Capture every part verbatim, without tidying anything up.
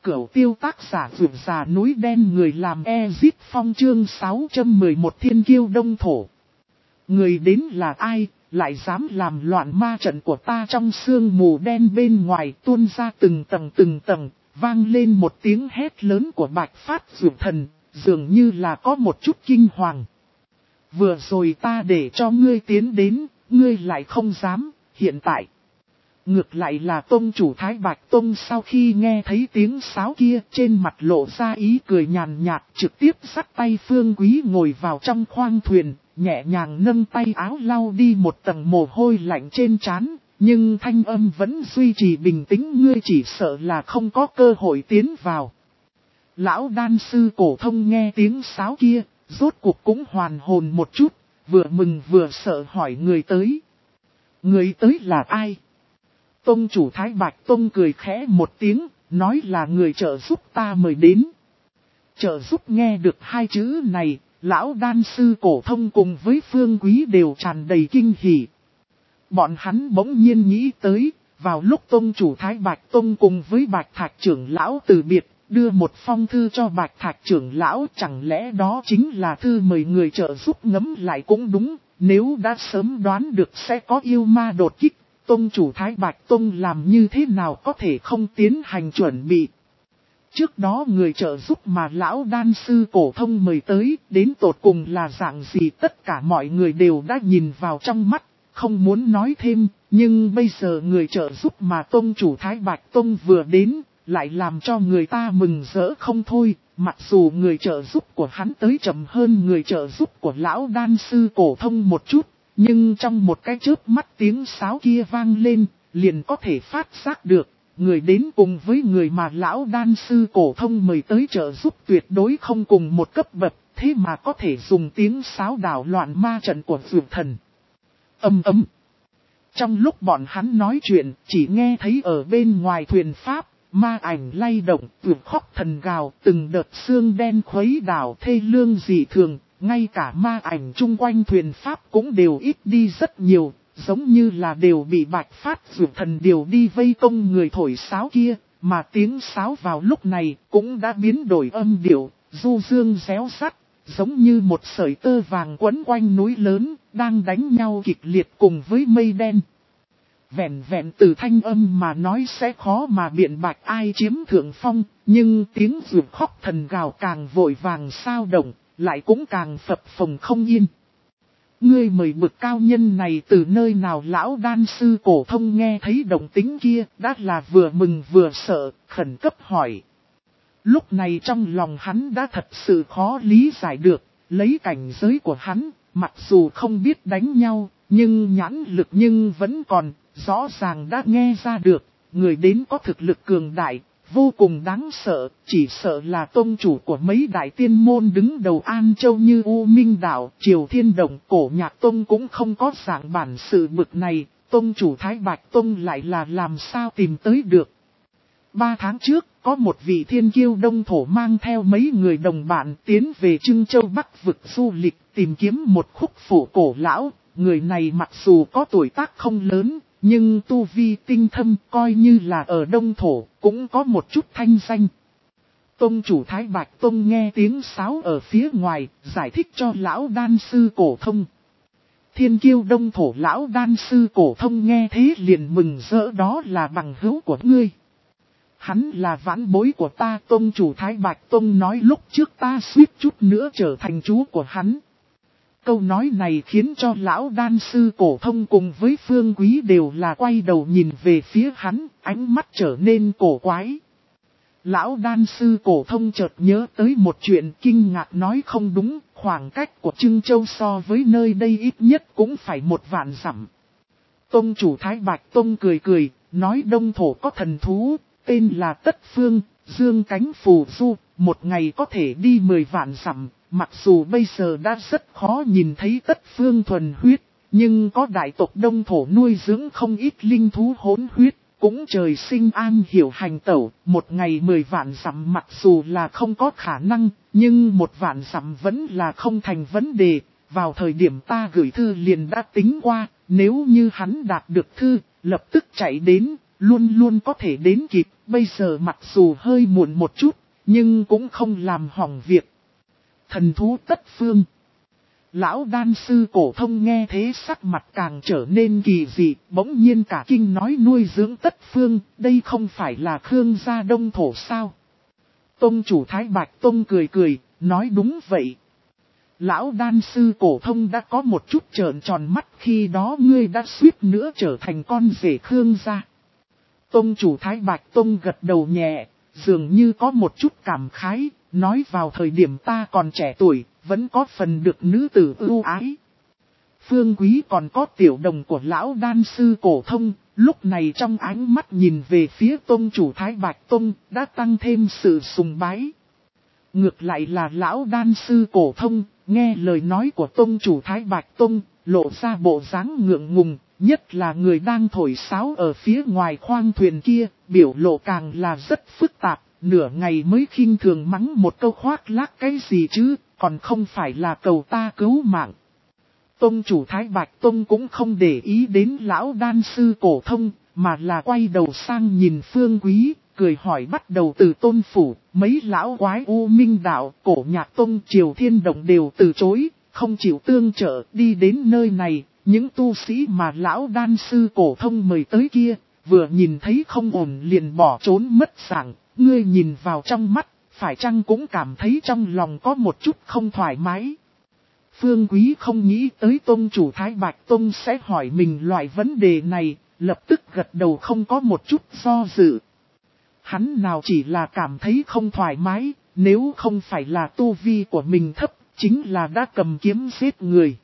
Cửu tiêu tác giả vượt già núi đen người làm Ezit Phong chương sáu trăm mười một Thiên Kiêu Đông Thổ. Người đến là ai, lại dám làm loạn ma trận của ta? Trong sương mù đen bên ngoài tuôn ra từng tầng từng tầng, vang lên một tiếng hét lớn của Bạch Phát Dược Thần, dường như là có một chút kinh hoàng. Vừa rồi ta để cho ngươi tiến đến, ngươi lại không dám, hiện tại. Ngược lại là tông chủ Thái Bạch Tông sau khi nghe thấy tiếng sáo kia trên mặt lộ ra ý cười nhàn nhạt, trực tiếp dắt tay Phương Quý ngồi vào trong khoang thuyền, nhẹ nhàng nâng tay áo lau đi một tầng mồ hôi lạnh trên trán, nhưng thanh âm vẫn duy trì bình tĩnh. Ngươi chỉ sợ là không có cơ hội tiến vào. Lão đan sư Cổ Thông nghe tiếng sáo kia, rốt cuộc cũng hoàn hồn một chút, vừa mừng vừa sợ hỏi người tới. Người tới là ai? Tông chủ Thái Bạch Tông cười khẽ một tiếng, nói là người trợ giúp ta mời đến. Trợ giúp nghe được hai chữ này, lão đan sư Cổ Thông cùng với Phương Quý đều tràn đầy kinh hỉ. Bọn hắn bỗng nhiên nghĩ tới, vào lúc tông chủ Thái Bạch Tông cùng với Bạch Thạch trưởng lão từ biệt, đưa một phong thư cho Bạch Thạch trưởng lão, chẳng lẽ đó chính là thư mời người trợ giúp? Ngẫm lại cũng đúng, nếu đã sớm đoán được sẽ có yêu ma đột kích, tông chủ Thái Bạch Tông làm như thế nào có thể không tiến hành chuẩn bị. Trước đó người trợ giúp mà lão đan sư Cổ Thông mời tới, đến tột cùng là dạng gì, tất cả mọi người đều đã nhìn vào trong mắt, không muốn nói thêm, nhưng bây giờ người trợ giúp mà tông chủ Thái Bạch Tông vừa đến, lại làm cho người ta mừng rỡ không thôi. Mặc dù người trợ giúp của hắn tới chậm hơn người trợ giúp của lão đan sư Cổ Thông một chút, nhưng trong một cái chớp mắt tiếng sáo kia vang lên, liền có thể phát giác được, người đến cùng với người mà lão đan sư Cổ Thông mời tới trợ giúp tuyệt đối không cùng một cấp bậc, thế mà có thể dùng tiếng sáo đảo loạn ma trận của Dược Thần. Ầm ầm. Trong lúc bọn hắn nói chuyện, chỉ nghe thấy ở bên ngoài thuyền pháp, ma ảnh lay động, tuyệt khóc thần gào, từng đợt xương đen khuấy đảo thê lương dị thường, ngay cả ma ảnh chung quanh thuyền pháp cũng đều ít đi rất nhiều, giống như là đều bị Bạch Phát Dược Thần điều đi vây công người thổi sáo kia, mà tiếng sáo vào lúc này cũng đã biến đổi âm điệu, du dương réo rắt, giống như một sợi tơ vàng quấn quanh núi lớn, đang đánh nhau kịch liệt cùng với mây đen. Vẹn vẹn từ thanh âm mà nói sẽ khó mà biện bạch ai chiếm thượng phong, nhưng tiếng rượu khóc thần gào càng vội vàng sao động, lại cũng càng phập phồng không yên. Ngươi mời bực cao nhân này từ nơi nào? Lão đan sư Cổ Thông nghe thấy động tính kia, đã là vừa mừng vừa sợ, khẩn cấp hỏi. Lúc này trong lòng hắn đã thật sự khó lý giải được, lấy cảnh giới của hắn, mặc dù không biết đánh nhau, nhưng nhãn lực nhưng vẫn còn, rõ ràng đã nghe ra được, người đến có thực lực cường đại, vô cùng đáng sợ, chỉ sợ là tông chủ của mấy đại tiên môn đứng đầu An Châu như U Minh Đạo, Triều Thiên Động, Cổ Nhạc Tông cũng không có dạng bản sự bực này, tông chủ Thái Bạch Tông lại là làm sao tìm tới được. Ba tháng trước, có một vị thiên kiêu đông thổ mang theo mấy người đồng bạn tiến về Trưng Châu Bắc vực du lịch tìm kiếm một khúc phủ cổ lão, người này mặc dù có tuổi tác không lớn, nhưng tu vi tinh thâm coi như là ở đông thổ, cũng có một chút thanh danh. Tông chủ Thái Bạch Tông nghe tiếng sáo ở phía ngoài, giải thích cho lão đan sư Cổ Thông. Thiên kiêu đông thổ lão đan sư Cổ Thông nghe thế liền mừng rỡ, đó là bằng hữu của ngươi. Hắn là vãn bối của ta. Tông chủ Thái Bạch Tông nói lúc trước ta suýt chút nữa trở thành chú của hắn. Câu nói này khiến cho lão đan sư Cổ Thông cùng với Phương Quý đều là quay đầu nhìn về phía hắn, ánh mắt trở nên cổ quái. Lão đan sư Cổ Thông chợt nhớ tới một chuyện, kinh ngạc nói không đúng, khoảng cách của Trưng Châu so với nơi đây ít nhất cũng phải một vạn dặm. Tông chủ Thái Bạch Tông cười cười, nói đông thổ có thần thú, tên là Tất Phương, dương cánh phù du, một ngày có thể đi mười vạn dặm. Mặc dù bây giờ đã rất khó nhìn thấy Tất Phương thuần huyết, nhưng có đại tộc đông thổ nuôi dưỡng không ít linh thú hỗn huyết, cũng trời sinh an hiểu hành tẩu, một ngày mười vạn dặm mặc dù là không có khả năng, nhưng một vạn dặm vẫn là không thành vấn đề. Vào thời điểm ta gửi thư liền đã tính qua, nếu như hắn đạt được thư, lập tức chạy đến, luôn luôn có thể đến kịp, bây giờ mặc dù hơi muộn một chút, nhưng cũng không làm hỏng việc. Thần thú tất phương. Lão đan sư cổ thông nghe thế sắc mặt càng trở nên kỳ dị, bỗng nhiên cả kinh nói nuôi dưỡng tất phương, đây không phải là Khương gia đông thổ sao? Tông chủ Thái Bạch Tông cười cười, nói đúng vậy. Lão đan sư cổ thông đã có một chút trợn tròn mắt, khi đó ngươi đã suýt nữa trở thành con rể Khương gia. Tông chủ Thái Bạch Tông gật đầu nhẹ, dường như có một chút cảm khái, nói vào thời điểm ta còn trẻ tuổi, vẫn có phần được nữ tử ưu ái. Phương Quý còn có tiểu đồng của lão đan sư cổ thông, lúc này trong ánh mắt nhìn về phía tông chủ Thái Bạch Tông, đã tăng thêm sự sùng bái. Ngược lại là lão đan sư cổ thông, nghe lời nói của tông chủ Thái Bạch Tông, lộ ra bộ dáng ngượng ngùng, nhất là người đang thổi sáo ở phía ngoài khoang thuyền kia, biểu lộ càng là rất phức tạp, nửa ngày mới khinh thường mắng một câu khoác lác cái gì chứ, còn không phải là cầu ta cứu mạng. Tông chủ Thái Bạch Tông cũng không để ý đến lão đan sư cổ thông, mà là quay đầu sang nhìn Phương Quý, cười hỏi bắt đầu từ Tôn phủ, mấy lão quái U Minh Đạo, Cổ Nhạc Tông, Triều Thiên Động đều từ chối, không chịu tương trợ, đi đến nơi này, những tu sĩ mà lão đan sư cổ thông mời tới kia, vừa nhìn thấy không ổn liền bỏ trốn mất dạng, ngươi nhìn vào trong mắt, phải chăng cũng cảm thấy trong lòng có một chút không thoải mái. Phương Quý không nghĩ tới tông chủ Thái Bạch Tông sẽ hỏi mình loại vấn đề này, lập tức gật đầu không có một chút do dự. Hắn nào chỉ là cảm thấy không thoải mái, nếu không phải là tu vi của mình thấp, chính là đã cầm kiếm giết người.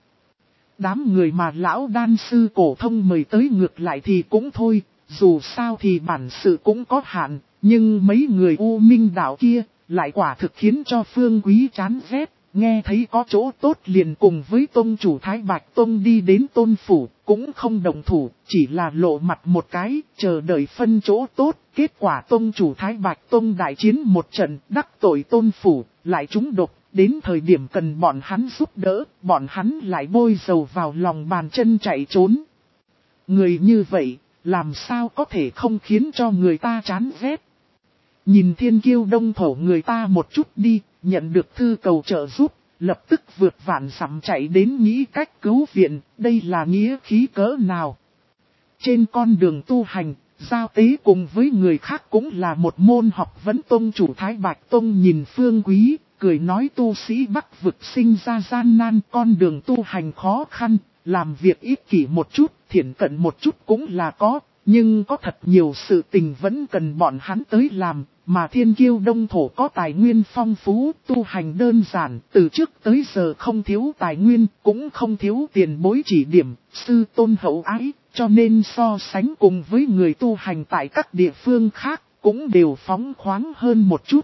Đám người mà lão đan sư cổ thông mời tới ngược lại thì cũng thôi, dù sao thì bản sự cũng có hạn, nhưng mấy người U Minh Đạo kia lại quả thực khiến cho Phương Quý chán ghét. Nghe thấy có chỗ tốt liền cùng với tông chủ Thái Bạch Tông đi đến Tôn phủ, cũng không đồng thủ, chỉ là lộ mặt một cái, chờ đợi phân chỗ tốt. Kết quả tông chủ Thái Bạch Tông đại chiến một trận, đắc tội Tôn phủ, lại trúng độc, đến thời điểm cần bọn hắn giúp đỡ, bọn hắn lại bôi dầu vào lòng bàn chân chạy trốn. Người như vậy, làm sao có thể không khiến cho người ta chán ghét. Nhìn thiên kiêu đông thổ người ta một chút đi, nhận được thư cầu trợ giúp, lập tức vượt vạn dặm chạy đến nghĩ cách cứu viện, đây là nghĩa khí cỡ nào. Trên con đường tu hành, giao tế cùng với người khác cũng là một môn học vấn. Tông chủ Thái Bạch Tông nhìn Phương Quý, cười nói tu sĩ Bắc vực sinh ra gian nan, con đường tu hành khó khăn, làm việc ích kỷ một chút, thiển cận một chút cũng là có. Nhưng có thật nhiều sự tình vẫn cần bọn hắn tới làm, mà thiên kiêu đông thổ có tài nguyên phong phú, tu hành đơn giản, từ trước tới giờ không thiếu tài nguyên, cũng không thiếu tiền bối chỉ điểm, sư tôn hậu ái, cho nên so sánh cùng với người tu hành tại các địa phương khác, cũng đều phóng khoáng hơn một chút.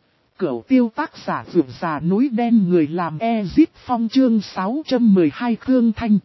Cửu tiêu tác giả vượt già núi đen người làm Ezit Phong chương sáu trăm mười hai Khương Thanh.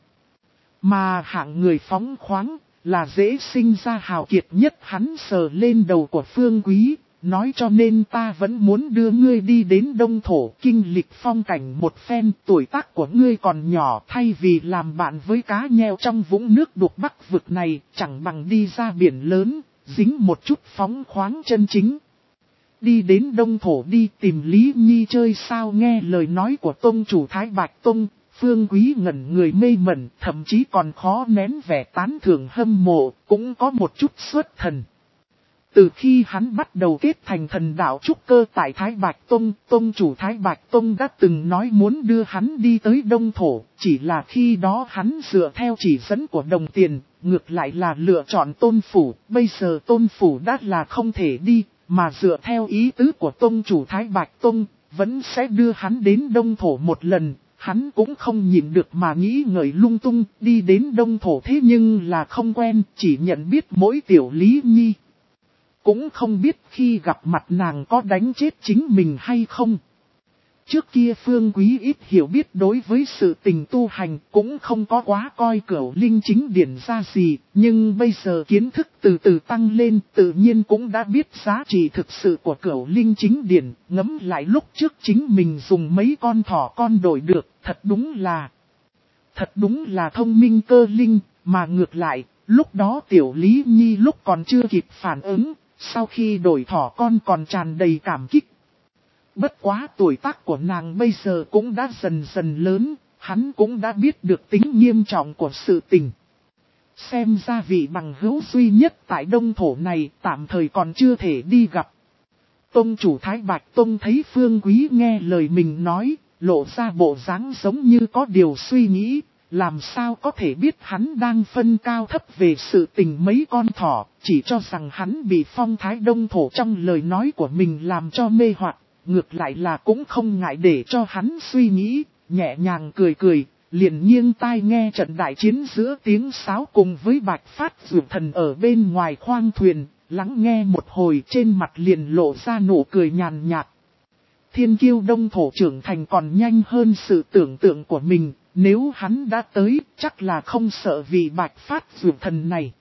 Mà hạng người phóng khoáng, là dễ sinh ra hào kiệt nhất. Hắn sờ lên đầu của Phương Quý, nói cho nên ta vẫn muốn đưa ngươi đi đến Đông Thổ kinh lịch phong cảnh một phen. Tuổi tác của ngươi còn nhỏ, thay vì làm bạn với cá nheo trong vũng nước đục Bắc vực này, chẳng bằng đi ra biển lớn, dính một chút phóng khoáng chân chính. Đi đến Đông Thổ đi tìm Lý Nhi chơi sao. Nghe lời nói của tông chủ Thái Bạch Tông, Phương Quý ngẩn người mê mẩn, thậm chí còn khó nén vẻ tán thưởng hâm mộ, cũng có một chút xuất thần. Từ khi hắn bắt đầu kết thành thần đạo trúc cơ tại Thái Bạch Tông, tông chủ Thái Bạch Tông đã từng nói muốn đưa hắn đi tới Đông Thổ, chỉ là khi đó hắn dựa theo chỉ dẫn của đồng tiền, ngược lại là lựa chọn Tôn phủ, bây giờ Tôn phủ đã là không thể đi, mà dựa theo ý tứ của tông chủ Thái Bạch Tông, vẫn sẽ đưa hắn đến Đông Thổ một lần. Hắn cũng không nhịn được mà nghĩ ngợi lung tung, đi đến Đông Thổ thế nhưng là không quen, chỉ nhận biết mỗi tiểu Lý Nhi. Cũng không biết khi gặp mặt nàng có đánh chết chính mình hay không. Trước kia Phương Quý ít hiểu biết đối với sự tình tu hành, cũng không có quá coi Cửu Linh Chính Điển ra gì, nhưng bây giờ kiến thức từ từ tăng lên, tự nhiên cũng đã biết giá trị thực sự của Cửu Linh Chính Điển. Ngẫm lại lúc trước chính mình dùng mấy con thỏ con đổi được, thật đúng là, thật đúng là thông minh cơ linh, mà ngược lại, Lúc đó tiểu Lý Nhi lúc còn chưa kịp phản ứng, sau khi đổi thỏ con còn tràn đầy cảm kích. Bất quá tuổi tác của nàng bây giờ cũng đã dần dần lớn, hắn cũng đã biết được tính nghiêm trọng của sự tình. Xem ra vị bằng hữu duy nhất tại đông thổ này tạm thời còn chưa thể đi gặp. Tông chủ Thái Bạch Tông thấy Phương Quý nghe lời mình nói, lộ ra bộ dáng giống như có điều suy nghĩ, làm sao có thể biết hắn đang phân cao thấp về sự tình mấy con thỏ, chỉ cho rằng hắn bị phong thái đông thổ trong lời nói của mình làm cho mê hoặc, ngược lại là cũng không ngại để cho hắn suy nghĩ, nhẹ nhàng cười cười, liền nghiêng tai nghe trận đại chiến giữa tiếng sáo cùng với Bạch Phát Dược Thần ở bên ngoài khoang thuyền, lắng nghe một hồi trên mặt liền lộ ra nụ cười nhàn nhạt. Thiên kiêu đông thổ trưởng thành còn nhanh hơn sự tưởng tượng của mình, nếu hắn đã tới chắc là không sợ vì Bạch Phát Dược Thần này.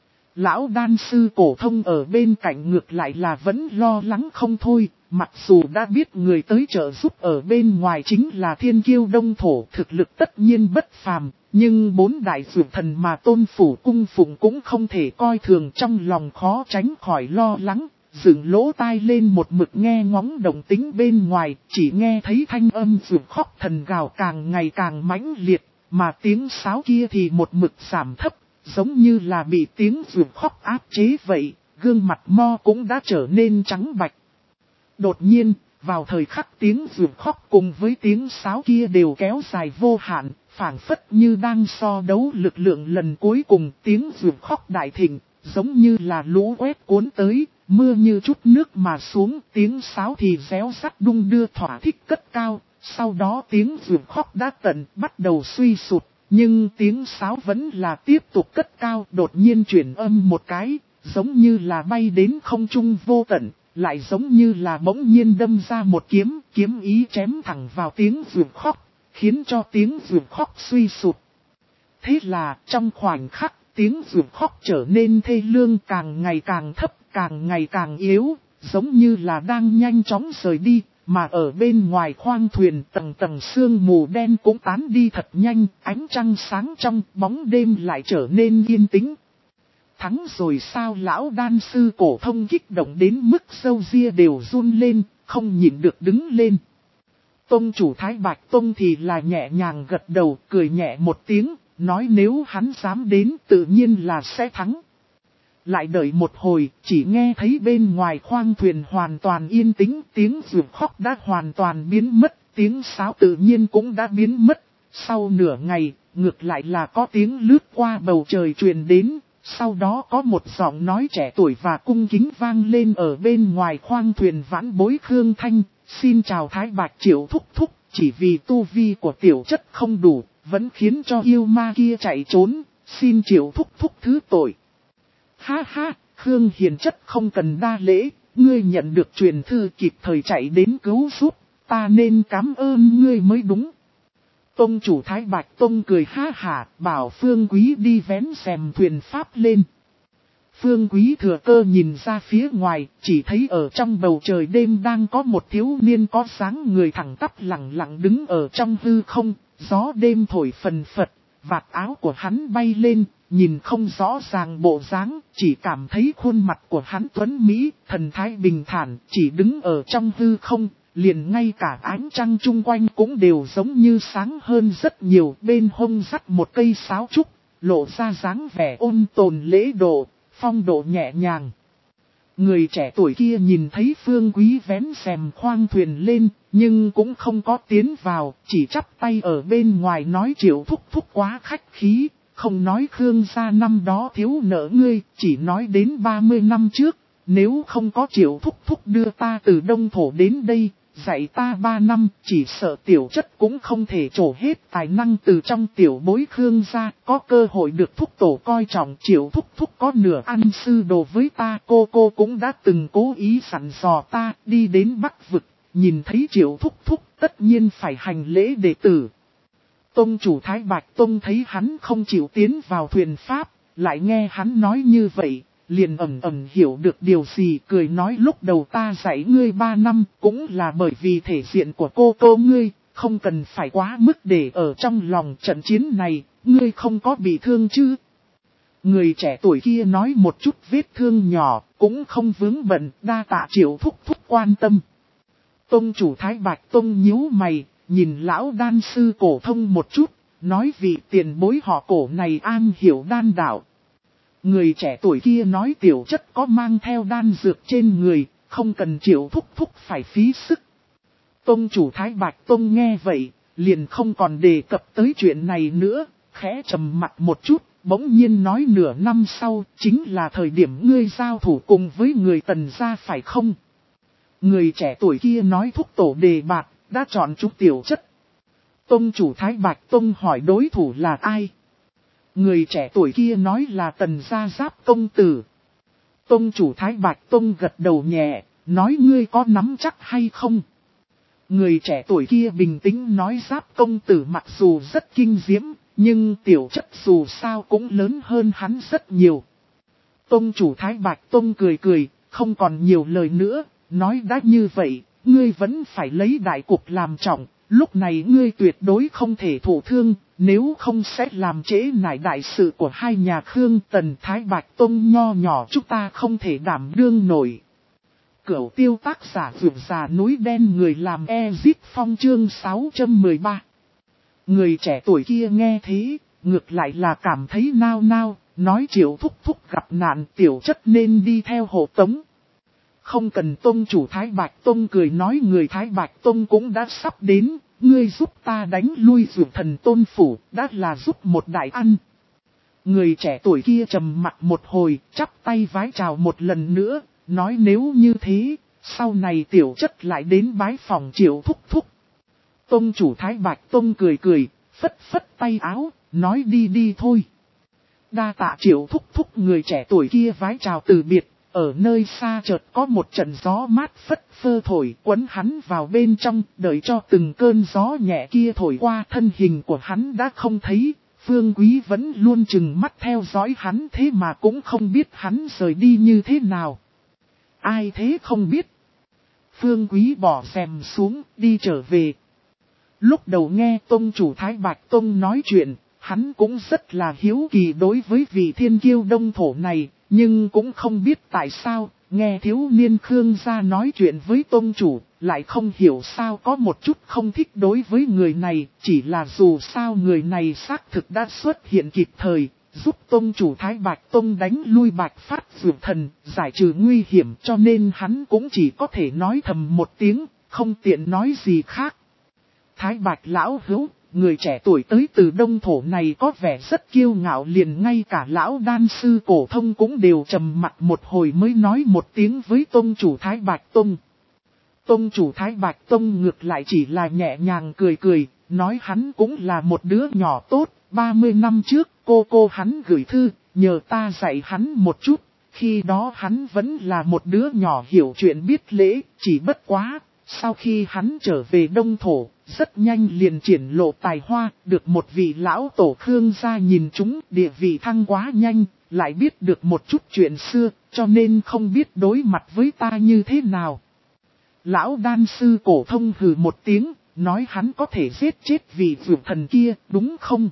Lão đan sư cổ thông ở bên cạnh ngược lại là vẫn lo lắng không thôi, mặc dù đã biết người tới trợ giúp ở bên ngoài chính là thiên kiêu đông thổ thực lực tất nhiên bất phàm, nhưng bốn đại dược thần mà tôn phủ cung phụng cũng không thể coi thường, trong lòng khó tránh khỏi lo lắng, dựng lỗ tai lên một mực nghe ngóng động tính bên ngoài, chỉ nghe thấy thanh âm dược khóc thần gào càng ngày càng mãnh liệt, mà tiếng sáo kia thì một mực giảm thấp. Giống như là bị tiếng dược khóc áp chế vậy, gương mặt Mo cũng đã trở nên trắng bạch. Đột nhiên, vào thời khắc tiếng dược khóc cùng với tiếng sáo kia đều kéo dài vô hạn, phảng phất như đang so đấu lực lượng lần cuối cùng, tiếng dược khóc đại thịnh, giống như là lũ quét cuốn tới, mưa như chút nước mà xuống, tiếng sáo thì réo rắt đung đưa thỏa thích cất cao, sau đó tiếng dược khóc đã tận bắt đầu suy sụt. Nhưng tiếng sáo vẫn là tiếp tục cất cao, đột nhiên chuyển âm một cái, giống như là bay đến không trung vô tận, lại giống như là bỗng nhiên đâm ra một kiếm, kiếm ý chém thẳng vào tiếng dược khóc, khiến cho tiếng dược khóc suy sụt. Thế là trong khoảnh khắc, tiếng dược khóc trở nên thê lương càng ngày càng thấp, càng ngày càng yếu, giống như là đang nhanh chóng rời đi. Mà ở bên ngoài khoang thuyền tầng tầng sương mù đen cũng tán đi thật nhanh, ánh trăng sáng trong, bóng đêm lại trở nên yên tĩnh. Thắng rồi sao? Lão đan sư cổ thông kích động đến mức râu ria đều run lên, không nhịn được đứng lên. Tông chủ Thái Bạch Tông thì là nhẹ nhàng gật đầu, cười nhẹ một tiếng, nói nếu hắn dám đến tự nhiên là sẽ thắng. Lại đợi một hồi, chỉ nghe thấy bên ngoài khoang thuyền hoàn toàn yên tĩnh, tiếng dược khóc đã hoàn toàn biến mất, tiếng sáo tự nhiên cũng đã biến mất. Sau nửa ngày, ngược lại là có tiếng lướt qua bầu trời truyền đến, sau đó có một giọng nói trẻ tuổi và cung kính vang lên ở bên ngoài khoang thuyền vãn bối Khương Thanh, xin chào Thái Bạch Triệu thúc thúc, chỉ vì tu vi của tiểu chất không đủ, vẫn khiến cho yêu ma kia chạy trốn, xin Triệu thúc thúc thứ tội. Ha ha, Khương hiền chất không cần đa lễ, ngươi nhận được truyền thư kịp thời chạy đến cứu giúp, ta nên cảm ơn ngươi mới đúng. Tông chủ Thái Bạch Tông cười ha hả, bảo Phương Quý đi vén rèm thuyền pháp lên. Phương Quý thừa cơ nhìn ra phía ngoài, chỉ thấy ở trong bầu trời đêm đang có một thiếu niên có dáng người thẳng tắp lặng lặng đứng ở trong hư không, gió đêm thổi phần phật, vạt áo của hắn bay lên. Nhìn không rõ ràng bộ dáng, chỉ cảm thấy khuôn mặt của hắn tuấn Mỹ, thần thái bình thản, chỉ đứng ở trong hư không, liền ngay cả ánh trăng chung quanh cũng đều giống như sáng hơn rất nhiều, bên hông dắt một cây sáo trúc, lộ ra dáng vẻ ôn tồn lễ độ, phong độ nhẹ nhàng. Người trẻ tuổi kia nhìn thấy Phương Quý vén rèm khoang thuyền lên, nhưng cũng không có tiến vào, chỉ chắp tay ở bên ngoài nói Triệu thúc thúc quá khách khí. Không nói Khương gia năm đó thiếu nợ ngươi, chỉ nói đến ba mươi năm trước, nếu không có Triệu thúc thúc đưa ta từ Đông Thổ đến đây, dạy ta ba năm, chỉ sợ tiểu chất cũng không thể trổ hết tài năng từ trong tiểu bối Khương gia, có cơ hội được thúc tổ coi trọng. Triệu thúc thúc có nửa ăn sư đồ với ta, cô cô cũng đã từng cố ý sẵn dò ta, đi đến Bắc Vực, nhìn thấy Triệu thúc thúc tất nhiên phải hành lễ đệ tử. Tông chủ Thái Bạch Tông thấy hắn không chịu tiến vào thuyền pháp, lại nghe hắn nói như vậy, liền ẩn ẩn hiểu được điều gì, cười nói lúc đầu ta dạy ngươi ba năm cũng là bởi vì thể diện của cô cô ngươi, không cần phải quá mức để ở trong lòng. Trận chiến này, ngươi không có bị thương chứ? Người trẻ tuổi kia nói một chút vết thương nhỏ, cũng không vướng bận, đa tạ Triệu thúc thúc quan tâm. Tông chủ Thái Bạch Tông nhíu mày, nhìn lão đan sư Cổ Thông một chút, nói vị tiền bối họ Cổ này an hiểu đan đạo. Người trẻ tuổi kia nói tiểu chất có mang theo đan dược trên người, không cần Triệu thúc thúc phải phí sức. Tông chủ Thái Bạch Tông nghe vậy, liền không còn đề cập tới chuyện này nữa, khẽ trầm mặt một chút, bỗng nhiên nói nửa năm sau, chính là thời điểm ngươi giao thủ cùng với người Tần gia phải không? Người trẻ tuổi kia nói thúc tổ đề bạt, đã chọn chúng tiểu chất. Tông chủ Thái Bạch Tông hỏi đối thủ là ai? Người trẻ tuổi kia nói là Tần gia Giáp công tử. Tông chủ Thái Bạch Tông gật đầu nhẹ, nói ngươi có nắm chắc hay không? Người trẻ tuổi kia bình tĩnh nói Giáp công tử mặc dù rất kinh diễm, nhưng tiểu chất dù sao cũng lớn hơn hắn rất nhiều. Tông chủ Thái Bạch Tông cười cười, không còn nhiều lời nữa, nói đã như vậy, ngươi vẫn phải lấy đại cục làm trọng, lúc này ngươi tuyệt đối không thể thụ thương, nếu không sẽ làm trễ nải đại sự của hai nhà Khương Tần Thái Bạch Tông nho nhỏ chúng ta không thể đảm đương nổi. Cửu tiêu tác giả vượt già núi đen người làm Ezit Phong chương sáu trăm mười ba. Người trẻ tuổi kia nghe thế, ngược lại là cảm thấy nao nao, nói Triệu thúc thúc gặp nạn tiểu chất nên đi theo hộ tống. Không cần tông chủ Thái Bạch Tông cười nói người Thái Bạch Tông cũng đã sắp đến, ngươi giúp ta đánh lui Dược Thần Tôn phủ, đã là giúp một đại ăn. Người trẻ tuổi kia trầm mặt một hồi, chắp tay vái chào một lần nữa, nói nếu như thế, sau này tiểu chất lại đến bái phòng Triệu thúc thúc. Tông chủ Thái Bạch Tông cười cười, phất phất tay áo, nói đi đi thôi. Đa tạ Triệu thúc thúc người trẻ tuổi kia vái chào từ biệt, ở nơi xa chợt có một trận gió mát phất phơ thổi quấn hắn vào bên trong, đợi cho từng cơn gió nhẹ kia thổi qua thân hình của hắn đã không thấy, Phương Quý vẫn luôn chừng mắt theo dõi hắn thế mà cũng không biết hắn rời đi như thế nào. Ai thế không biết. Phương Quý bỏ rèm xuống, đi trở về. Lúc đầu nghe Tông chủ Thái Bạch Tông nói chuyện, hắn cũng rất là hiếu kỳ đối với vị thiên kiêu đông thổ này, nhưng cũng không biết tại sao, nghe thiếu niên Khương gia nói chuyện với Tông chủ, lại không hiểu sao có một chút không thích đối với người này, chỉ là dù sao người này xác thực đã xuất hiện kịp thời, giúp Tông chủ Thái Bạch Tông đánh lui Bạch Phát Dược Thần, giải trừ nguy hiểm cho nên hắn cũng chỉ có thể nói thầm một tiếng, không tiện nói gì khác. Thái Bạch lão hữu, người trẻ tuổi tới từ đông thổ này có vẻ rất kiêu ngạo liền ngay cả lão đan sư Cổ Thông cũng đều trầm mặt một hồi mới nói một tiếng với Tông chủ Thái Bạch Tông. Tông chủ Thái Bạch Tông ngược lại chỉ là nhẹ nhàng cười cười, nói hắn cũng là một đứa nhỏ tốt, ba mươi năm trước cô cô hắn gửi thư, nhờ ta dạy hắn một chút, khi đó hắn vẫn là một đứa nhỏ hiểu chuyện biết lễ, chỉ bất quá. Sau khi hắn trở về đông thổ, rất nhanh liền triển lộ tài hoa, được một vị lão tổ Khương gia nhìn chúng, địa vị thăng quá nhanh, lại biết được một chút chuyện xưa, cho nên không biết đối mặt với ta như thế nào. Lão đan sư Cổ Thông hừ một tiếng, nói hắn có thể giết chết vị dược thần kia, đúng không?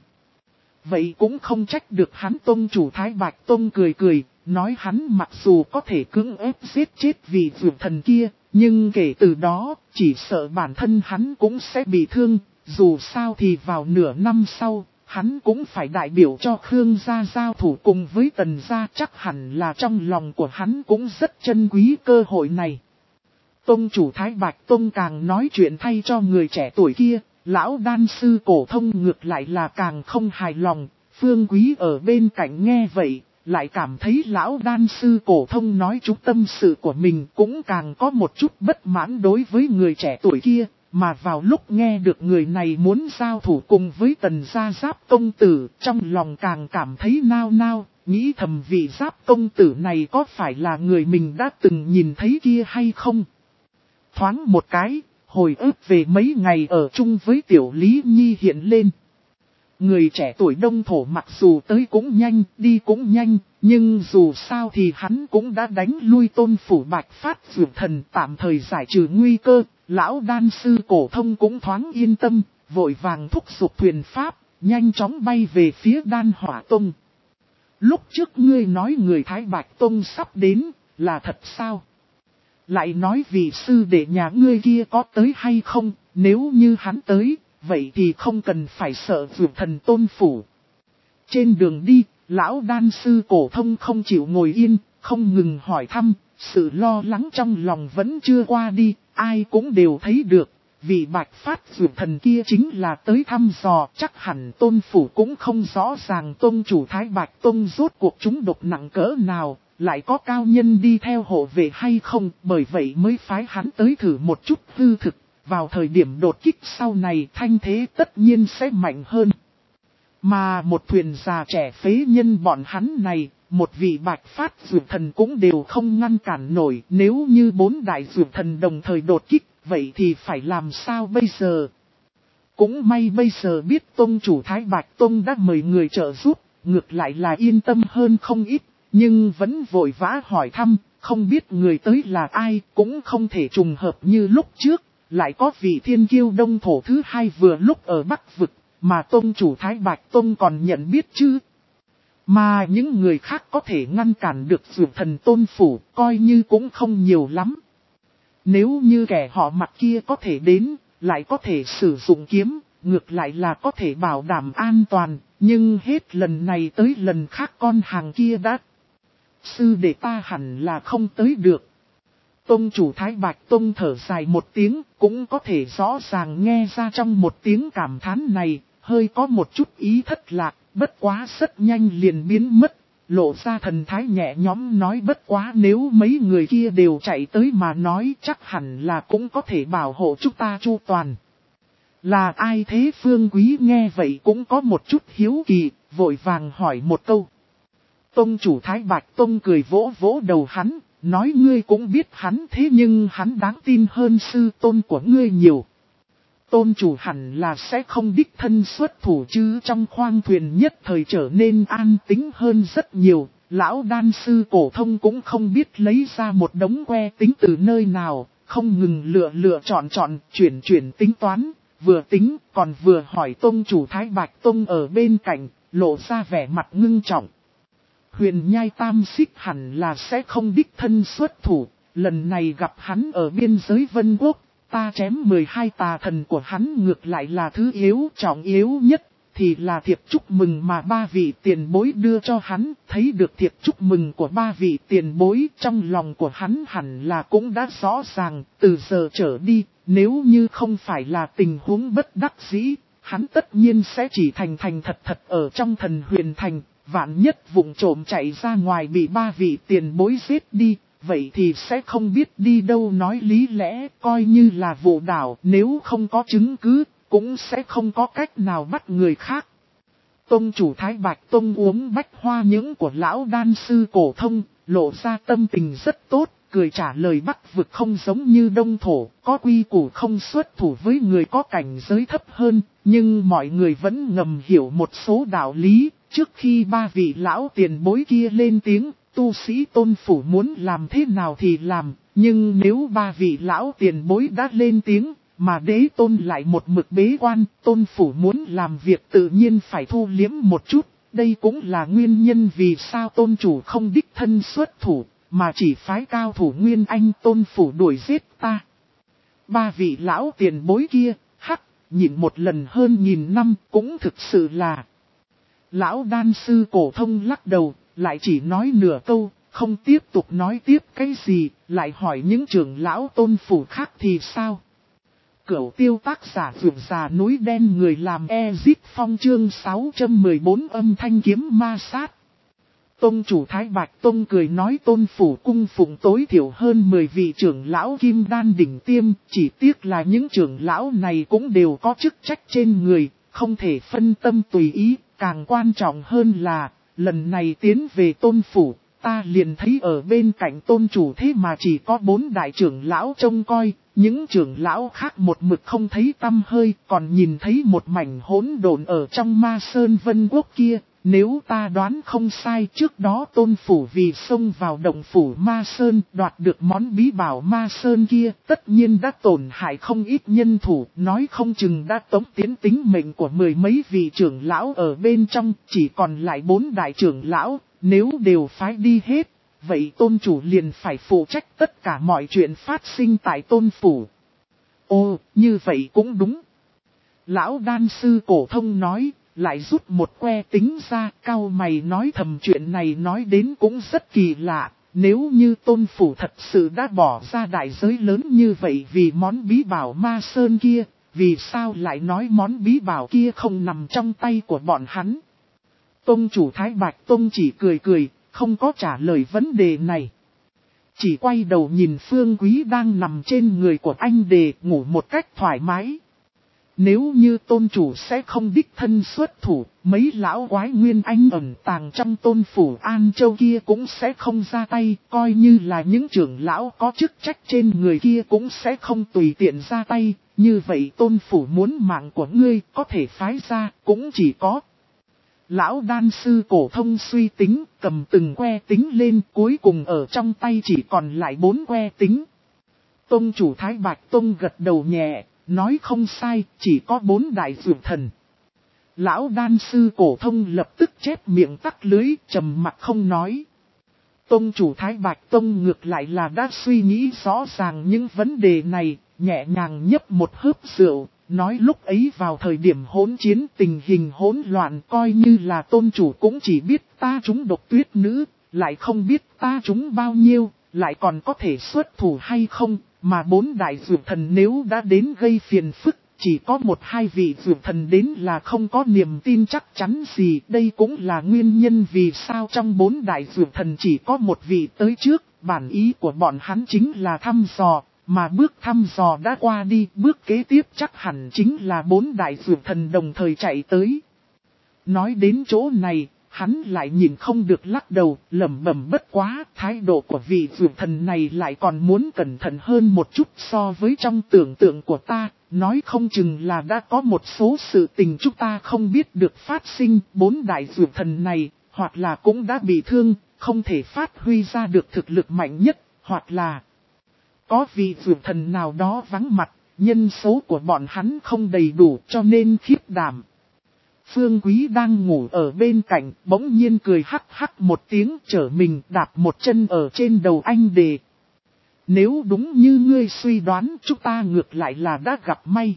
Vậy cũng không trách được hắn. Tông chủ Thái Bạch Tông cười cười, nói hắn mặc dù có thể cưỡng ép giết chết vị dược thần kia, nhưng kể từ đó, chỉ sợ bản thân hắn cũng sẽ bị thương, dù sao thì vào nửa năm sau, hắn cũng phải đại biểu cho Khương gia giao thủ cùng với Tần gia, chắc hẳn là trong lòng của hắn cũng rất trân quý cơ hội này. Tông chủ Thái Bạch Tông càng nói chuyện thay cho người trẻ tuổi kia, lão đan sư Cổ Thông ngược lại là càng không hài lòng, Phương Quý ở bên cạnh nghe vậy. Lại cảm thấy lão đan sư Cổ Thông nói trúng tâm sự của mình cũng càng có một chút bất mãn đối với người trẻ tuổi kia, mà vào lúc nghe được người này muốn giao thủ cùng với Tần gia Giáp công tử, trong lòng càng cảm thấy nao nao, nghĩ thầm vị Giáp công tử này có phải là người mình đã từng nhìn thấy kia hay không. Thoáng một cái, hồi ức về mấy ngày ở chung với Tiểu Lý Nhi hiện lên. Người trẻ tuổi đông thổ mặc dù tới cũng nhanh, đi cũng nhanh, nhưng dù sao thì hắn cũng đã đánh lui Tôn phủ Bạch Phát Dược Thần, tạm thời giải trừ nguy cơ. Lão đan sư Cổ Thông cũng thoáng yên tâm, vội vàng thúc giục thuyền pháp, nhanh chóng bay về phía Đan Hỏa Tông. Lúc trước ngươi nói người Thái Bạch Tông sắp đến, là thật sao? Lại nói vị sư đệ nhà ngươi kia có tới hay không, nếu như hắn tới, vậy thì không cần phải sợ vượt thần Tôn phủ. Trên đường đi, lão đan sư Cổ Thông không chịu ngồi yên, không ngừng hỏi thăm, sự lo lắng trong lòng vẫn chưa qua đi, ai cũng đều thấy được. Vị Bạch Phát vượt thần kia chính là tới thăm dò, chắc hẳn Tôn phủ cũng không rõ ràng Tôn chủ Thái Bạch Tông rốt cuộc chúng độc nặng cỡ nào, lại có cao nhân đi theo hộ vệ hay không, bởi vậy mới phái hắn tới thử một chút hư thực, vào thời điểm đột kích sau này thanh thế tất nhiên sẽ mạnh hơn. Mà một thuyền già trẻ phế nhân bọn hắn này, một vị Bạch Phát vượt thần cũng đều không ngăn cản nổi, nếu như bốn đại vượt thần đồng thời đột kích, vậy thì phải làm sao bây giờ? Cũng may bây giờ biết Tông chủ Thái Bạch Tông đã mời người trợ giúp, ngược lại là yên tâm hơn không ít, nhưng vẫn vội vã hỏi thăm, không biết người tới là ai, cũng không thể trùng hợp như lúc trước, lại có vị thiên kiêu đông thổ thứ hai vừa lúc ở Bắc Vực, mà Tông chủ Thái Bạch Tông còn nhận biết chứ. Mà những người khác có thể ngăn cản được vượt thần Tôn phủ, coi như cũng không nhiều lắm. Nếu như kẻ họ mặt kia có thể đến, lại có thể sử dụng kiếm, ngược lại là có thể bảo đảm an toàn, nhưng hết lần này tới lần khác con hàng kia đã. Sư đệ ta hẳn là không tới được. Tông chủ Thái Bạch Tông thở dài một tiếng, cũng có thể rõ ràng nghe ra trong một tiếng cảm thán này, hơi có một chút ý thất lạc, bất quá rất nhanh liền biến mất. Lộ ra thần thái nhẹ nhõm nói bất quá nếu mấy người kia đều chạy tới mà nói chắc hẳn là cũng có thể bảo hộ chúng ta chu toàn. Là ai thế? Phương Quý nghe vậy cũng có một chút hiếu kỳ, vội vàng hỏi một câu. Tông chủ Thái Bạch Tông cười vỗ vỗ đầu hắn, nói ngươi cũng biết hắn thế nhưng hắn đáng tin hơn sư tôn của ngươi nhiều. Tôn chủ hẳn là sẽ không đích thân xuất thủ chứ. Trong khoang thuyền nhất thời trở nên an tĩnh hơn rất nhiều, lão đan sư Cổ Thông cũng không biết lấy ra một đống que tính từ nơi nào, không ngừng lựa lựa chọn chọn, chuyển chuyển tính toán, vừa tính còn vừa hỏi Tông chủ Thái Bạch Tông ở bên cạnh, lộ ra vẻ mặt ngưng trọng. Huyền Nhai Tam Xích hẳn là sẽ không đích thân xuất thủ, lần này gặp hắn ở biên giới Vân Quốc. Ta chém mười hai tà thần của hắn ngược lại là thứ yếu trọng yếu nhất, thì là thiệp chúc mừng mà ba vị tiền bối đưa cho hắn, thấy được thiệp chúc mừng của ba vị tiền bối trong lòng của hắn hẳn là cũng đã rõ ràng, từ giờ trở đi, nếu như không phải là tình huống bất đắc dĩ, hắn tất nhiên sẽ chỉ thành thành thật thật ở trong thần huyền thành, vạn nhất vụng trộm chạy ra ngoài bị ba vị tiền bối giết đi. Vậy thì sẽ không biết đi đâu nói lý lẽ, coi như là vụ đảo, nếu không có chứng cứ, cũng sẽ không có cách nào bắt người khác. Tông chủ Thái Bạch Tông uống bách hoa những của lão đan sư Cổ Thông, lộ ra tâm tình rất tốt, cười trả lời Bắc Vực không giống như Đông Thổ, có quy củ không xuất thủ với người có cảnh giới thấp hơn, nhưng mọi người vẫn ngầm hiểu một số đạo lý, trước khi ba vị lão tiền bối kia lên tiếng. Tu sĩ Tôn phủ muốn làm thế nào thì làm, nhưng nếu ba vị lão tiền bối đã lên tiếng, mà đế tôn lại một mực bế quan, Tôn phủ muốn làm việc tự nhiên phải thu liếm một chút. Đây cũng là nguyên nhân vì sao Tôn chủ không đích thân xuất thủ, mà chỉ phái cao thủ Nguyên Anh Tôn phủ đuổi giết ta. Ba vị lão tiền bối kia, hắc, nhịn một lần hơn nghìn năm cũng thực sự là. Lão đan sư Cổ Thông lắc đầu. Lại chỉ nói nửa câu, không tiếp tục nói tiếp cái gì, lại hỏi những trưởng lão Tôn phủ khác thì sao. Cửu Tiêu tác giả vượt già núi đen người làm Ezip Phong chương sáu trăm mười bốn âm thanh kiếm ma sát. Tông chủ Thái Bạch Tông cười nói Tôn phủ cung phụng tối thiểu hơn mười vị trưởng lão kim đan đỉnh tiêm, chỉ tiếc là những trưởng lão này cũng đều có chức trách trên người, không thể phân tâm tùy ý, càng quan trọng hơn là. Lần này tiến về Tôn phủ, ta liền thấy ở bên cạnh Tôn chủ thế mà chỉ có bốn đại trưởng lão trông coi, những trưởng lão khác một mực không thấy tăm hơi, còn nhìn thấy một mảnh hỗn độn ở trong Ma Sơn Vân Quốc kia. Nếu ta đoán không sai trước đó Tôn phủ vì xông vào động phủ Ma Sơn đoạt được món bí bảo Ma Sơn kia, tất nhiên đã tổn hại không ít nhân thủ, nói không chừng đã tống tiến tính mệnh của mười mấy vị trưởng lão ở bên trong, chỉ còn lại bốn đại trưởng lão, nếu đều phái đi hết, vậy tôn chủ liền phải phụ trách tất cả mọi chuyện phát sinh tại tôn phủ. Ồ, như vậy cũng đúng. Lão đan sư cổ thông nói, lại rút một que tính ra, cau mày nói thầm chuyện này nói đến cũng rất kỳ lạ. Nếu như tôn phủ thật sự đã bỏ ra đại giới lớn như vậy vì món bí bảo ma sơn kia, vì sao lại nói món bí bảo kia không nằm trong tay của bọn hắn? Tông chủ Thái Bạch Tông chỉ cười cười, không có trả lời vấn đề này. Chỉ quay đầu nhìn Phương Quý đang nằm trên người của anh Đề ngủ một cách thoải mái. Nếu như tôn chủ sẽ không đích thân xuất thủ, mấy lão quái nguyên anh ẩn tàng trong tôn phủ An Châu kia cũng sẽ không ra tay, coi như là những trưởng lão có chức trách trên người kia cũng sẽ không tùy tiện ra tay, như vậy tôn phủ muốn mạng của ngươi có thể phái ra, cũng chỉ có. Lão đan sư cổ thông suy tính, cầm từng que tính lên, cuối cùng ở trong tay chỉ còn lại bốn que tính. Tông chủ Thái Bạch Tông gật đầu nhẹ, nói không sai, chỉ có bốn đại dược thần. Lão đan sư cổ thông lập tức chép miệng tắc lưới, trầm mặc không nói. Tông chủ Thái Bạch Tông ngược lại là đã suy nghĩ rõ ràng những vấn đề này, nhẹ nhàng nhấp một hớp rượu, nói lúc ấy vào thời điểm hỗn chiến tình hình hỗn loạn coi như là tôn chủ cũng chỉ biết ta chúng độc tuyết nữ, lại không biết ta chúng bao nhiêu, lại còn có thể xuất thủ hay không, mà bốn đại dược thần nếu đã đến gây phiền phức, chỉ có một hai vị dược thần đến là không có niềm tin chắc chắn gì. Đây cũng là nguyên nhân vì sao trong bốn đại dược thần chỉ có một vị tới trước, bản ý của bọn hắn chính là thăm dò. Mà bước thăm dò đã qua đi, bước kế tiếp chắc hẳn chính là bốn đại dược thần đồng thời chạy tới. Nói đến chỗ này, hắn lại nhìn không được lắc đầu, lẩm bẩm bất quá, thái độ của vị dược thần này lại còn muốn cẩn thận hơn một chút so với trong tưởng tượng của ta, nói không chừng là đã có một số sự tình chúng ta không biết được phát sinh, bốn đại dược thần này, hoặc là cũng đã bị thương, không thể phát huy ra được thực lực mạnh nhất, hoặc là có vị dược thần nào đó vắng mặt, nhân số của bọn hắn không đầy đủ cho nên khiếp đảm. Phương Quý đang ngủ ở bên cạnh, bỗng nhiên cười hắc hắc một tiếng trở mình đạp một chân ở trên đầu anh Đề. Nếu đúng như ngươi suy đoán chúng ta ngược lại là đã gặp may.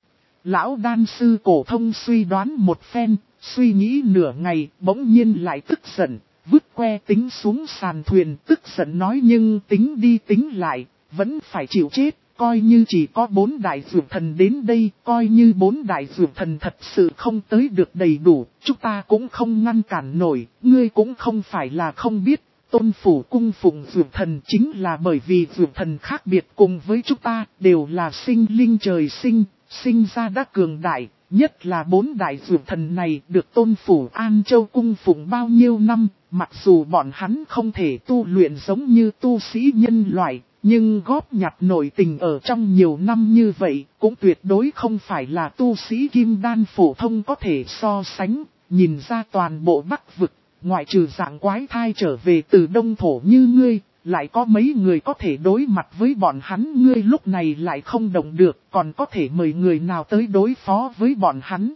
Lão đan sư cổ thông suy đoán một phen, suy nghĩ nửa ngày, bỗng nhiên lại tức giận, vứt que tính xuống sàn thuyền, tức giận nói nhưng tính đi tính lại, vẫn phải chịu chết, coi như chỉ có bốn đại dược thần đến đây, coi như bốn đại dược thần thật sự không tới được đầy đủ, chúng ta cũng không ngăn cản nổi, ngươi cũng không phải là không biết, tôn phủ cung phụng dược thần chính là bởi vì dược thần khác biệt cùng với chúng ta, đều là sinh linh trời sinh, sinh ra đã cường đại, nhất là bốn đại dược thần này được tôn phủ An Châu cung phụng bao nhiêu năm, mặc dù bọn hắn không thể tu luyện giống như tu sĩ nhân loại. Nhưng góp nhặt nội tình ở trong nhiều năm như vậy, cũng tuyệt đối không phải là tu sĩ kim đan phổ thông có thể so sánh, nhìn ra toàn bộ Bắc vực, ngoại trừ dạng quái thai trở về từ đông thổ như ngươi, lại có mấy người có thể đối mặt với bọn hắn, ngươi lúc này lại không động được, còn có thể mời người nào tới đối phó với bọn hắn.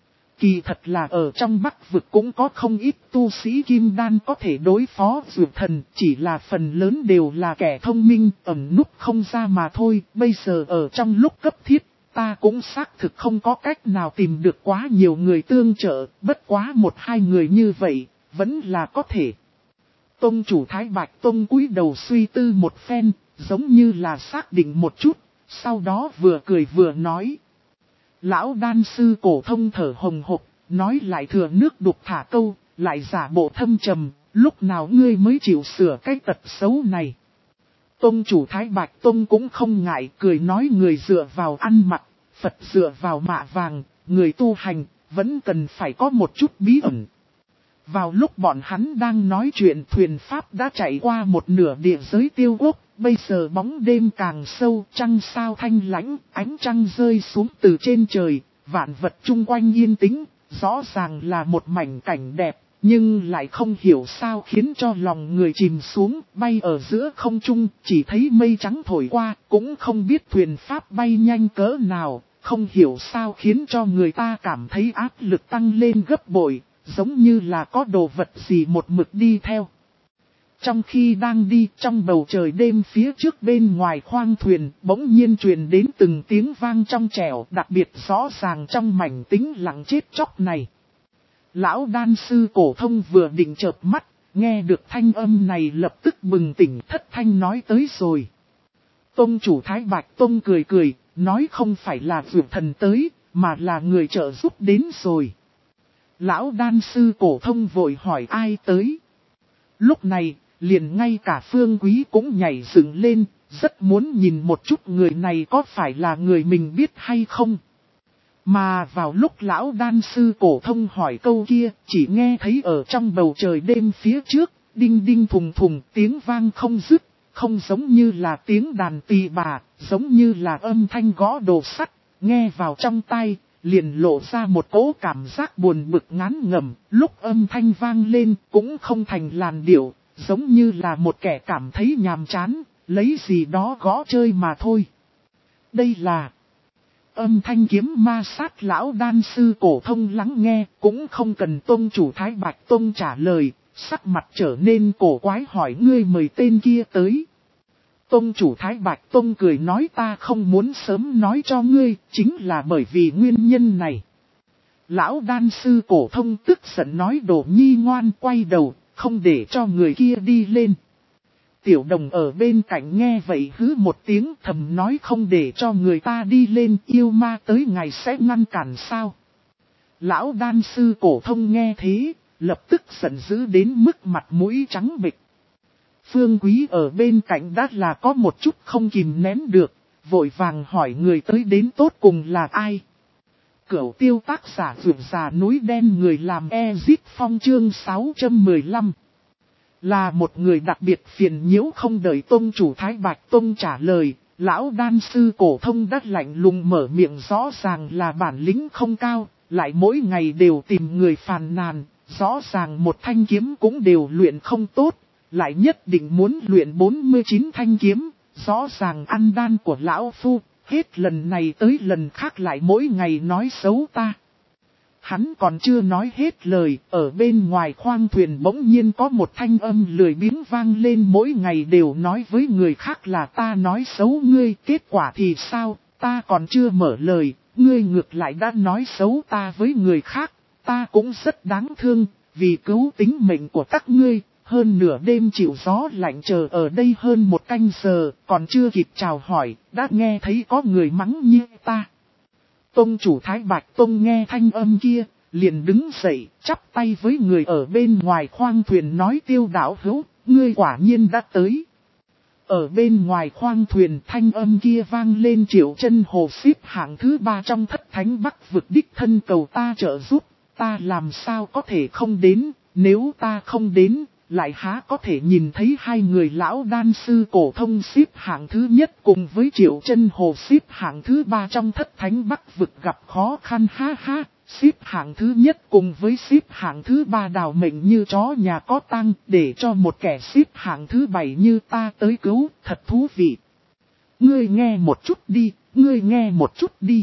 Kỳ thật là ở trong Bắc vực cũng có không ít tu sĩ kim đan có thể đối phó dược thần, chỉ là phần lớn đều là kẻ thông minh, ẩn núp không ra mà thôi. Bây giờ ở trong lúc cấp thiết, ta cũng xác thực không có cách nào tìm được quá nhiều người tương trợ, bất quá một hai người như vậy, vẫn là có thể. Tông chủ Thái Bạch Tông cúi đầu suy tư một phen, giống như là xác định một chút, sau đó vừa cười vừa nói. Lão đan sư cổ thông thở hồng hộc, nói lại thừa nước đục thả câu, lại giả bộ thâm trầm, lúc nào ngươi mới chịu sửa cái tật xấu này. Tông chủ Thái Bạch Tông cũng không ngại, cười nói người dựa vào ăn mặc, Phật dựa vào mạ vàng, người tu hành, vẫn cần phải có một chút bí ẩn. Vào lúc bọn hắn đang nói chuyện, thuyền pháp đã chạy qua một nửa địa giới Tiêu Quốc. Bây giờ bóng đêm càng sâu, trăng sao thanh lãnh, ánh trăng rơi xuống từ trên trời, vạn vật chung quanh yên tĩnh, rõ ràng là một mảnh cảnh đẹp, nhưng lại không hiểu sao khiến cho lòng người chìm xuống, bay ở giữa không trung, chỉ thấy mây trắng thổi qua, cũng không biết thuyền pháp bay nhanh cỡ nào, không hiểu sao khiến cho người ta cảm thấy áp lực tăng lên gấp bội, giống như là có đồ vật gì một mực đi theo. Trong khi đang đi trong bầu trời đêm phía trước bên ngoài khoang thuyền, bỗng nhiên truyền đến từng tiếng vang trong trẻo, đặc biệt rõ ràng trong mảnh tĩnh lặng chết chóc này. Lão đan sư cổ thông vừa định chợp mắt, nghe được thanh âm này lập tức bừng tỉnh, thất thanh nói tới rồi. Tông chủ Thái Bạch Tông cười cười, nói không phải là vượt thần tới, mà là người trợ giúp đến rồi. Lão đan sư cổ thông vội hỏi ai tới. Lúc này, liền ngay cả Phương Quý cũng nhảy dựng lên, rất muốn nhìn một chút người này có phải là người mình biết hay không. Mà vào lúc lão đan sư cổ thông hỏi câu kia, chỉ nghe thấy ở trong bầu trời đêm phía trước, đinh đinh thùng thùng tiếng vang không dứt, không giống như là tiếng đàn tỳ bà, giống như là âm thanh gõ đồ sắt, nghe vào trong tai, liền lộ ra một cỗ cảm giác buồn bực ngán ngẩm, lúc âm thanh vang lên cũng không thành làn điệu, giống như là một kẻ cảm thấy nhàm chán, lấy gì đó gõ chơi mà thôi. Đây là âm thanh kiếm ma sát. Lão đan sư cổ thông lắng nghe, cũng không cần tông chủ Thái Bạch Tông trả lời, sắc mặt trở nên cổ quái hỏi ngươi mời tên kia tới. Tông chủ Thái Bạch Tông cười nói ta không muốn sớm nói cho ngươi, chính là bởi vì nguyên nhân này. Lão đan sư cổ thông tức giận nói Đồ Nhi ngoan, quay đầu, không để cho người kia đi lên. Tiểu Đồng ở bên cạnh nghe vậy hứ một tiếng thầm nói không để cho người ta đi lên, yêu ma tới ngày sẽ ngăn cản sao. Lão đan sư cổ thông nghe thế, lập tức giận dữ đến mức mặt mũi trắng bệch. Phương Quý ở bên cạnh đã là có một chút không kìm nén được, vội vàng hỏi người tới đến tốt cùng là ai. Cửu Tiêu tác giả Vượt Già Núi Đen, người làm Ezit Phong chương sáu trăm mười lăm. Là một người đặc biệt phiền nhiễu. Không đợi tông chủ Thái Bạch Tông trả lời, lão đan sư cổ thông đắt lạnh lùng mở miệng, rõ ràng là bản lĩnh không cao, lại mỗi ngày đều tìm người phàn nàn, rõ ràng một thanh kiếm cũng đều luyện không tốt, lại nhất định muốn luyện bốn mươi chín thanh kiếm, rõ ràng ăn đan của lão phu, hết lần này tới lần khác lại mỗi ngày nói xấu ta. Hắn còn chưa nói hết lời, ở bên ngoài khoang thuyền bỗng nhiên có một thanh âm lười biếng vang lên, mỗi ngày đều nói với người khác là ta nói xấu ngươi, kết quả thì sao, ta còn chưa mở lời, ngươi ngược lại đã nói xấu ta với người khác, ta cũng rất đáng thương, vì cứu tính mệnh của các ngươi, hơn nửa đêm chịu gió lạnh chờ ở đây hơn một canh giờ, còn chưa kịp chào hỏi, đã nghe thấy có người mắng như ta. Tông chủ Thái Bạch Tông nghe thanh âm kia, liền đứng dậy, chắp tay với người ở bên ngoài khoang thuyền nói Tiêu đạo hữu, ngươi quả nhiên đã tới. Ở bên ngoài khoang thuyền thanh âm kia vang lên Triệu Chân Hồ xếp hạng thứ ba trong thất thánh Bắc vực đích thân cầu ta trợ giúp, ta làm sao có thể không đến, nếu ta không đến, lại há có thể nhìn thấy hai người lão đan sư cổ thông xếp hạng thứ nhất cùng với Triệu Chân Hồ xếp hạng thứ ba trong thất thánh Bắc vực gặp khó khăn ha ha, xếp hạng thứ nhất cùng với xếp hạng thứ ba đào mệnh như chó nhà có tăng, để cho một kẻ xếp hạng thứ bảy như ta tới cứu, thật thú vị. Ngươi nghe một chút đi, ngươi nghe một chút đi.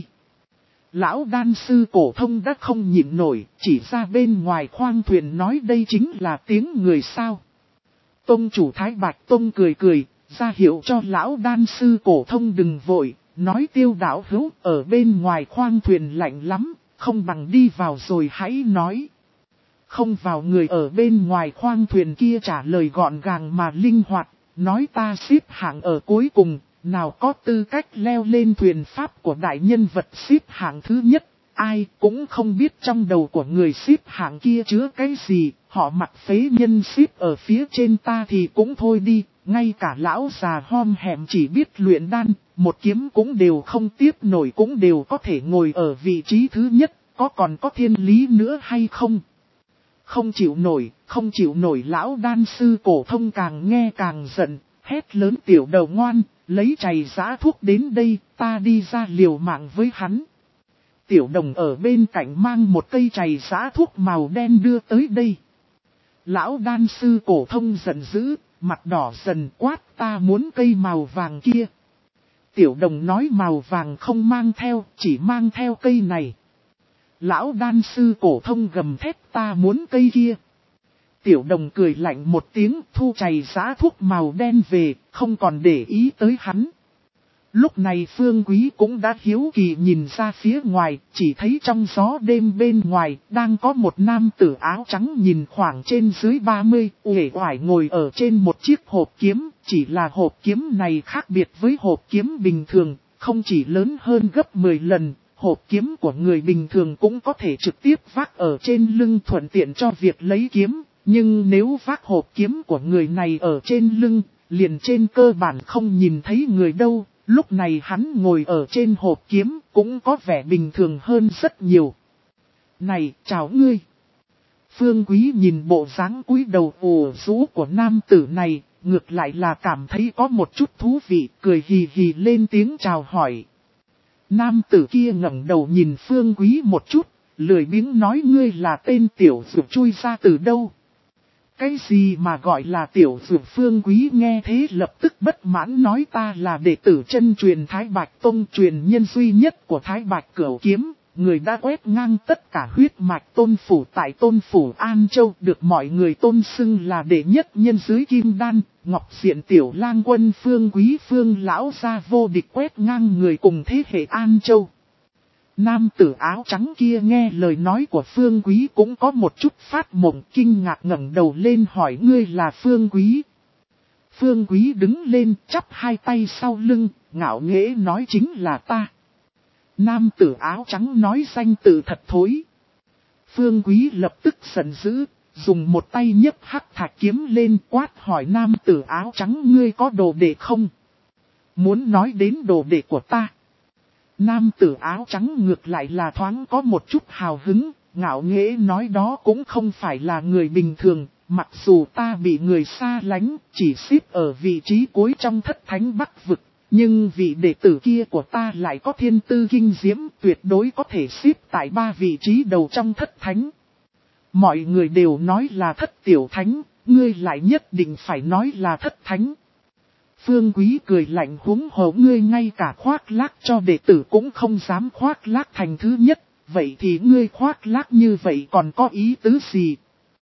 Lão đan sư cổ thông đã không nhịn nổi, chỉ ra bên ngoài khoang thuyền nói đây chính là tiếng người sao. Tông chủ Thái Bạch Tông cười cười, ra hiệu cho lão đan sư cổ thông đừng vội, nói Tiêu đạo hữu ở bên ngoài khoang thuyền lạnh lắm, không bằng đi vào rồi hãy nói. Không vào người ở bên ngoài khoang thuyền kia trả lời gọn gàng mà linh hoạt, nói ta xếp hạng ở cuối cùng. Nào có tư cách leo lên thuyền pháp của đại nhân vật xếp hạng thứ nhất, ai cũng không biết trong đầu của người xếp hạng kia chứa cái gì, họ mặc phế nhân xếp ở phía trên ta thì cũng thôi đi, ngay cả lão già hom hẹm chỉ biết luyện đan, một kiếm cũng đều không tiếp nổi cũng đều có thể ngồi ở vị trí thứ nhất, có còn có thiên lý nữa hay không? Không chịu nổi, không chịu nổi lão đan sư cổ thông càng nghe càng giận, hét lớn Tiểu đầu ngoan. Lấy chày giã thuốc đến đây, ta đi ra liều mạng với hắn. Tiểu Đồng ở bên cạnh mang một cây chày giã thuốc màu đen đưa tới đây. Lão đan sư cổ thông giận dữ, mặt đỏ dần quát ta muốn cây màu vàng kia. Tiểu Đồng nói màu vàng không mang theo, chỉ mang theo cây này. Lão đan sư cổ thông gầm thét ta muốn cây kia. Tiểu đồng cười lạnh một tiếng thu chày giã thuốc màu đen về, không còn để ý tới hắn. Lúc này Phương Quý cũng đã hiếu kỳ nhìn ra phía ngoài, chỉ thấy trong gió đêm bên ngoài, đang có một nam tử áo trắng nhìn khoảng trên dưới ba mươi, uể oải ngồi ở trên một chiếc hộp kiếm, chỉ là hộp kiếm này khác biệt với hộp kiếm bình thường, không chỉ lớn hơn gấp mười lần, hộp kiếm của người bình thường cũng có thể trực tiếp vác ở trên lưng thuận tiện cho việc lấy kiếm, nhưng nếu vác hộp kiếm của người này ở trên lưng, liền trên cơ bản không nhìn thấy người đâu. Lúc này hắn ngồi ở trên hộp kiếm cũng có vẻ bình thường hơn rất nhiều. Này, chào ngươi. Phương Quý nhìn bộ dáng cúi đầu ủ rũ của nam tử này, ngược lại là cảm thấy có một chút thú vị, cười hì hì lên tiếng chào hỏi. Nam tử kia ngẩng đầu nhìn Phương Quý một chút, lười biếng nói ngươi là tên tiểu dược chui ra từ đâu. Cái gì mà gọi là tiểu dược? Phương Quý nghe thế lập tức bất mãn nói ta là đệ tử chân truyền Thái Bạch Tông, truyền nhân duy nhất của Thái Bạch Cửu Kiếm, người đã quét ngang tất cả huyết mạch tôn phủ tại tôn phủ An Châu, được mọi người tôn xưng là đệ nhất nhân dưới Kim Đan, Ngọc Diện Tiểu Lang Quân. Phương Quý Phương lão gia vô địch quét ngang người cùng thế hệ An Châu. Nam tử áo trắng kia nghe lời nói của Phương Quý cũng có một chút phát mộng, kinh ngạc ngẩng đầu lên hỏi ngươi là Phương Quý. Phương Quý đứng lên chắp hai tay sau lưng, ngạo nghễ nói chính là ta. Nam tử áo trắng nói danh tự thật thối. Phương Quý lập tức giận dữ, dùng một tay nhấc hắc thạch kiếm lên quát hỏi nam tử áo trắng ngươi có đồ đệ không? Muốn nói đến đồ đệ của ta. Nam tử áo trắng ngược lại là thoáng có một chút hào hứng, ngạo nghễ nói đó cũng không phải là người bình thường, mặc dù ta bị người xa lánh, chỉ xếp ở vị trí cuối trong thất thánh Bắc vực, nhưng vị đệ tử kia của ta lại có thiên tư kinh diễm, tuyệt đối có thể xếp tại ba vị trí đầu trong thất thánh. Mọi người đều nói là thất tiểu thánh, ngươi lại nhất định phải nói là thất thánh. Phương Quý cười lạnh huống hồ ngươi ngay cả khoác lác cho đệ tử cũng không dám khoác lác thành thứ nhất, vậy thì ngươi khoác lác như vậy còn có ý tứ gì?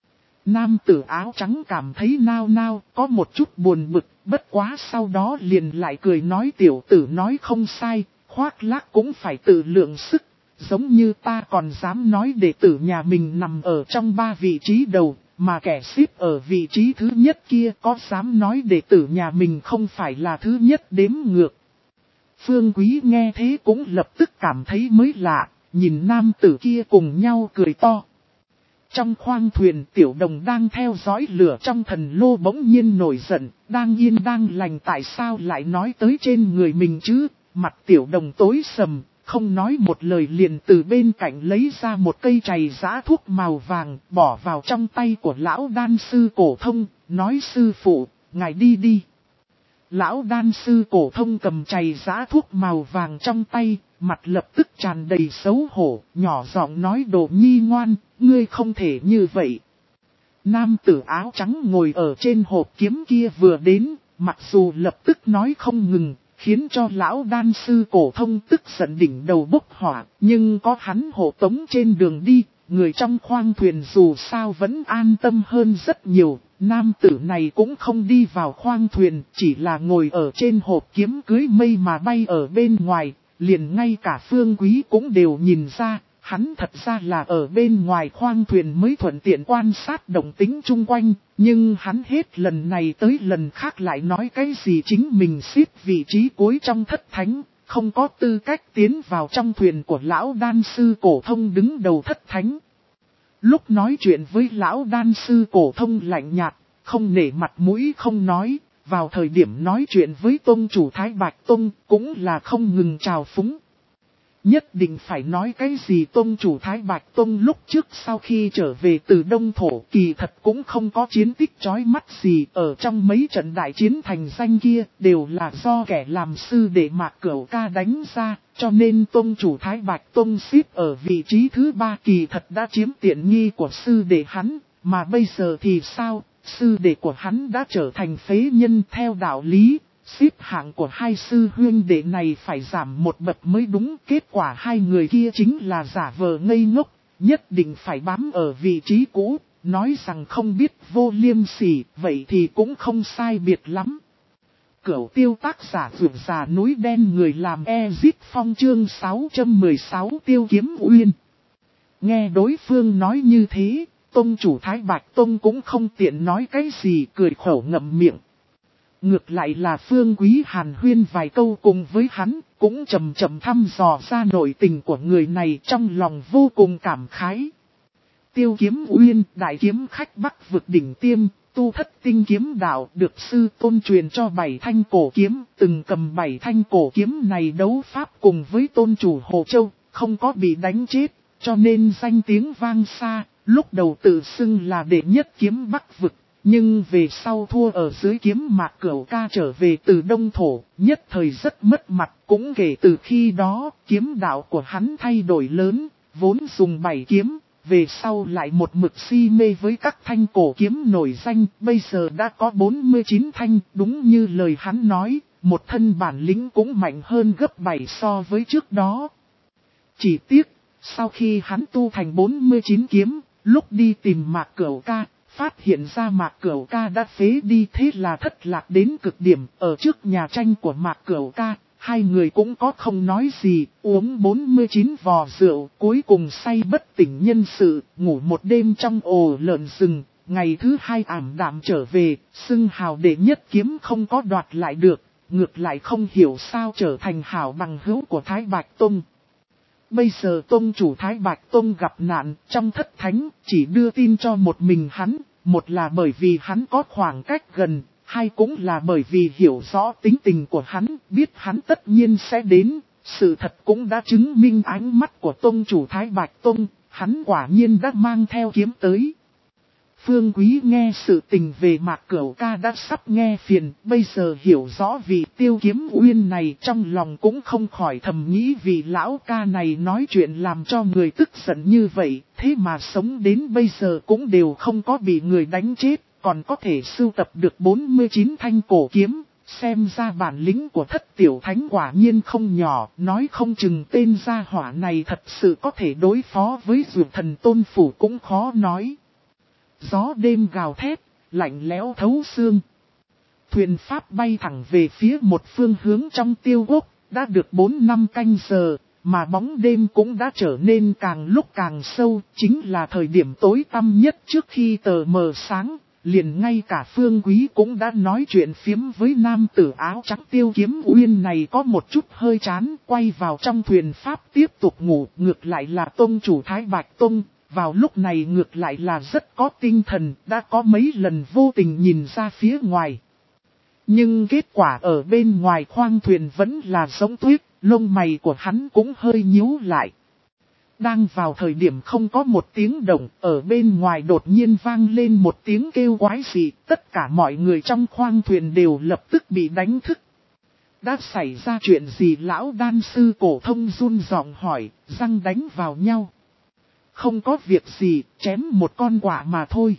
Nam tử áo trắng cảm thấy nao nao, có một chút buồn bực, bất quá sau đó liền lại cười nói tiểu tử nói không sai, khoác lác cũng phải tự lượng sức, giống như ta còn dám nói đệ tử nhà mình nằm ở trong ba vị trí đầu. Mà kẻ xếp ở vị trí thứ nhất kia có dám nói đệ tử nhà mình không phải là thứ nhất đếm ngược. Phương Quý nghe thế cũng lập tức cảm thấy mới lạ, nhìn nam tử kia cùng nhau cười to. Trong khoang thuyền tiểu đồng đang theo dõi lửa trong thần lô bỗng nhiên nổi giận, đang yên đang lành tại sao lại nói tới trên người mình chứ, mặt tiểu đồng tối sầm. Không nói một lời liền từ bên cạnh lấy ra một cây chày giã thuốc màu vàng, bỏ vào trong tay của lão đan sư cổ thông, nói sư phụ, ngài đi đi. Lão đan sư cổ thông cầm chày giã thuốc màu vàng trong tay, mặt lập tức tràn đầy xấu hổ, nhỏ giọng nói đồ nhi ngoan, ngươi không thể như vậy. Nam tử áo trắng ngồi ở trên hộp kiếm kia vừa đến, mặc dù lập tức nói không ngừng. Khiến cho lão đan sư cổ thông tức giận đỉnh đầu bốc hỏa, nhưng có hắn hộ tống trên đường đi, người trong khoang thuyền dù sao vẫn an tâm hơn rất nhiều. Nam tử này cũng không đi vào khoang thuyền, chỉ là ngồi ở trên hộp kiếm cưới mây mà bay ở bên ngoài, liền ngay cả Phương Quý cũng đều nhìn ra, hắn thật ra là ở bên ngoài khoang thuyền mới thuận tiện quan sát động tĩnh chung quanh, nhưng hắn hết lần này tới lần khác lại nói cái gì chính mình xếp vị trí cuối trong thất thánh, không có tư cách tiến vào trong thuyền của lão đan sư cổ thông đứng đầu thất thánh. Lúc nói chuyện với lão đan sư cổ thông lạnh nhạt, không nể mặt mũi không nói, vào thời điểm nói chuyện với tông chủ Thái Bạch Tông cũng là không ngừng trào phúng. Nhất định phải nói cái gì tông chủ Thái Bạch Tông lúc trước sau khi trở về từ Đông Thổ kỳ thật cũng không có chiến tích chói mắt gì ở trong mấy trận đại chiến thành danh kia đều là do kẻ làm sư đệ Mạc Cửu Ca đánh ra, cho nên tông chủ Thái Bạch Tông xếp ở vị trí thứ ba kỳ thật đã chiếm tiện nghi của sư đệ hắn, mà bây giờ thì sao, sư đệ của hắn đã trở thành phế nhân theo đạo lý. xếp hạng của hai sư huynh đệ này phải giảm một bậc mới đúng. Kết quả hai người kia chính là giả vờ ngây ngốc, nhất định phải bám ở vị trí cũ, nói rằng không biết vô liêm sỉ, vậy thì cũng không sai biệt lắm. Cửu Tiêu tác giả vượt già núi đen người làm Ezit Phong chương sáu trăm mười sáu Tiêu Kiếm Uyên. Nghe đối phương nói như thế, tông chủ Thái Bạch Tông cũng không tiện nói cái gì, cười khổ ngậm miệng. Ngược lại là Phương Quý hàn huyên vài câu cùng với hắn, cũng chậm chậm thăm dò ra nội tình của người này, trong lòng vô cùng cảm khái. Tiêu Kiếm Uyên, đại kiếm khách Bắc vực đỉnh tiêm, tu thất tinh kiếm đạo, được sư tôn truyền cho bảy thanh cổ kiếm, từng cầm bảy thanh cổ kiếm này đấu pháp cùng với tôn chủ Hồ Châu, không có bị đánh chết, cho nên danh tiếng vang xa, lúc đầu tự xưng là đệ nhất kiếm Bắc vực. Nhưng về sau thua ở dưới kiếm Mạc Cửu Ca trở về từ Đông Thổ, nhất thời rất mất mặt. Cũng kể từ khi đó, kiếm đạo của hắn thay đổi lớn, vốn dùng bảy kiếm, về sau lại một mực si mê với các thanh cổ kiếm nổi danh, bây giờ đã có bốn mươi chín thanh, đúng như lời hắn nói, một thân bản lĩnh cũng mạnh hơn gấp bảy so với trước đó. Chỉ tiếc, sau khi hắn tu thành bốn mươi chín kiếm, lúc đi tìm Mạc Cửu Ca, phát hiện ra Mạc Cửu Ca đã phế đi, thế là thất lạc đến cực điểm. Ở trước nhà tranh của Mạc Cửu Ca, hai người cũng có không nói gì, uống bốn mươi chín vò rượu, cuối cùng say bất tỉnh nhân sự, ngủ một đêm trong ổ lợn rừng. Ngày thứ hai ảm đạm trở về, xưng hào đệ nhất kiếm không có đoạt lại được, ngược lại không hiểu sao trở thành hảo bằng hữu của Thái Bạch Tông. Bây giờ tông chủ Thái Bạch Tông gặp nạn, trong thất thánh, chỉ đưa tin cho một mình hắn, một là bởi vì hắn có khoảng cách gần, hai cũng là bởi vì hiểu rõ tính tình của hắn, biết hắn tất nhiên sẽ đến. Sự thật cũng đã chứng minh ánh mắt của tông chủ Thái Bạch Tông, hắn quả nhiên đã mang theo kiếm tới. Phương Quý nghe sự tình về Mạc Cửu Ca đã sắp nghe phiền, bây giờ hiểu rõ vị Tiêu Kiếm Uyên này, trong lòng cũng không khỏi thầm nghĩ vì lão ca này nói chuyện làm cho người tức giận như vậy, thế mà sống đến bây giờ cũng đều không có bị người đánh chết, còn có thể sưu tập được bốn mươi chín thanh cổ kiếm, xem ra bản lĩnh của thất tiểu thánh quả nhiên không nhỏ, nói không chừng tên gia hỏa này thật sự có thể đối phó với Dược Thần Tôn Phủ cũng khó nói. Gió đêm gào thét, lạnh lẽo thấu xương. Thuyền pháp bay thẳng về phía một phương hướng trong Tiêu Quốc, đã được bốn năm canh giờ, mà bóng đêm cũng đã trở nên càng lúc càng sâu, chính là thời điểm tối tăm nhất trước khi tờ mờ sáng. Liền ngay cả Phương Quý cũng đã nói chuyện phiếm với nam tử áo trắng Tiêu Kiếm Uyên này có một chút hơi chán, quay vào trong thuyền pháp tiếp tục ngủ. Ngược lại là tông chủ Thái Bạch Tông, vào lúc này ngược lại là rất có tinh thần, đã có mấy lần vô tình nhìn ra phía ngoài. Nhưng kết quả ở bên ngoài khoang thuyền vẫn là giống tuyết, lông mày của hắn cũng hơi nhíu lại. Đang vào thời điểm không có một tiếng động, ở bên ngoài đột nhiên vang lên một tiếng kêu quái dị, tất cả mọi người trong khoang thuyền đều lập tức bị đánh thức. Đã xảy ra chuyện gì? Lão đan sư cổ thông run giọng hỏi, răng đánh vào nhau. Không có việc gì, chém một con quạ mà thôi.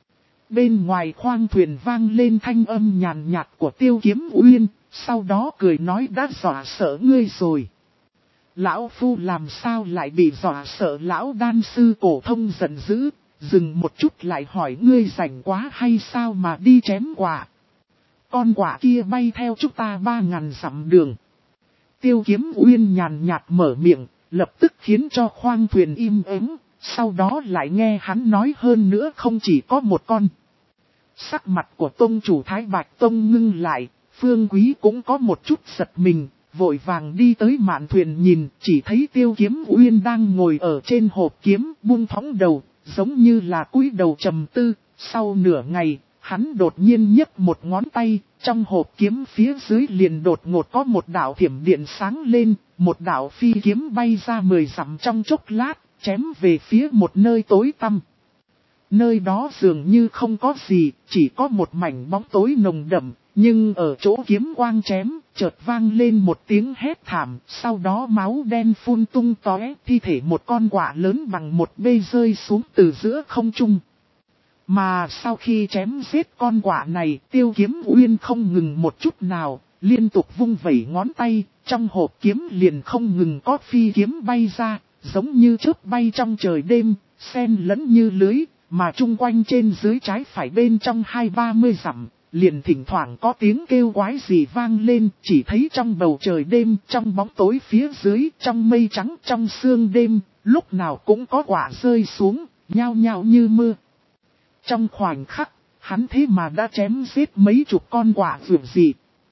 Bên ngoài khoang thuyền vang lên thanh âm nhàn nhạt của Tiêu Kiếm Uyên, sau đó cười nói đã dọa sợ ngươi rồi. Lão Phu làm sao lại bị dọa sợ? Lão đan sư cổ thông giận dữ, dừng một chút lại hỏi ngươi rảnh quá hay sao mà đi chém quạ. Con quạ kia bay theo chúng ta ba ngàn dặm đường. Tiêu Kiếm Uyên nhàn nhạt mở miệng, lập tức khiến cho khoang thuyền im ắng. Sau đó lại nghe hắn nói hơn nữa không chỉ có một con. Sắc mặt của tông chủ Thái Bạch Tông ngưng lại, Phương Quý cũng có một chút giật mình, vội vàng đi tới mạn thuyền nhìn, chỉ thấy Tiêu Kiếm Uyên đang ngồi ở trên hộp kiếm, buông thõng đầu, giống như là cúi đầu trầm tư. Sau nửa ngày, hắn đột nhiên nhấc một ngón tay, trong hộp kiếm phía dưới liền đột ngột có một đạo thiểm điện sáng lên, một đạo phi kiếm bay ra mười dặm trong chốc lát, chém về phía một nơi tối tăm. Nơi đó dường như không có gì, chỉ có một mảnh bóng tối nồng đậm, nhưng ở chỗ kiếm quang chém, chợt vang lên một tiếng hét thảm, sau đó máu đen phun tung tóe, thi thể một con quạ lớn bằng một bê rơi xuống từ giữa không trung. Mà sau khi chém giết con quạ này, Tiêu Kiếm Uyên không ngừng một chút nào, liên tục vung vẩy ngón tay, trong hộp kiếm liền không ngừng có phi kiếm bay ra, giống như chớp bay trong trời đêm, xen lẫn như lưới, mà chung quanh trên dưới trái phải bên trong hai ba mươi dặm, liền thỉnh thoảng có tiếng kêu quái gì vang lên, chỉ thấy trong bầu trời đêm, trong bóng tối phía dưới, trong mây trắng, trong sương đêm, lúc nào cũng có quả rơi xuống, nhao nhao như mưa. Trong khoảnh khắc, hắn thế mà đã chém giết mấy chục con quả vượt dị.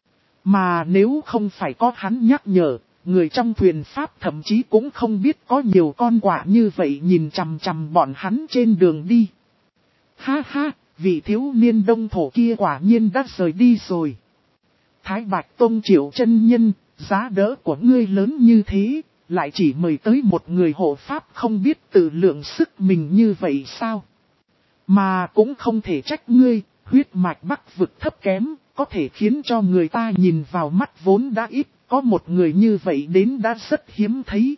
Mà nếu không phải có hắn nhắc nhở, người trong thuyền Pháp thậm chí cũng không biết có nhiều con quả như vậy nhìn chằm chằm bọn hắn trên đường đi. Ha ha, vị thiếu niên đông thổ kia quả nhiên đã rời đi rồi. Thái Bạch Tông Triệu chân nhân, giá đỡ của ngươi lớn như thế, lại chỉ mời tới một người hộ Pháp không biết tự lượng sức mình như vậy sao? Mà cũng không thể trách ngươi, huyết mạch Bắc vực thấp kém, có thể khiến cho người ta nhìn vào mắt vốn đã ít, có một người như vậy đến đã rất hiếm thấy.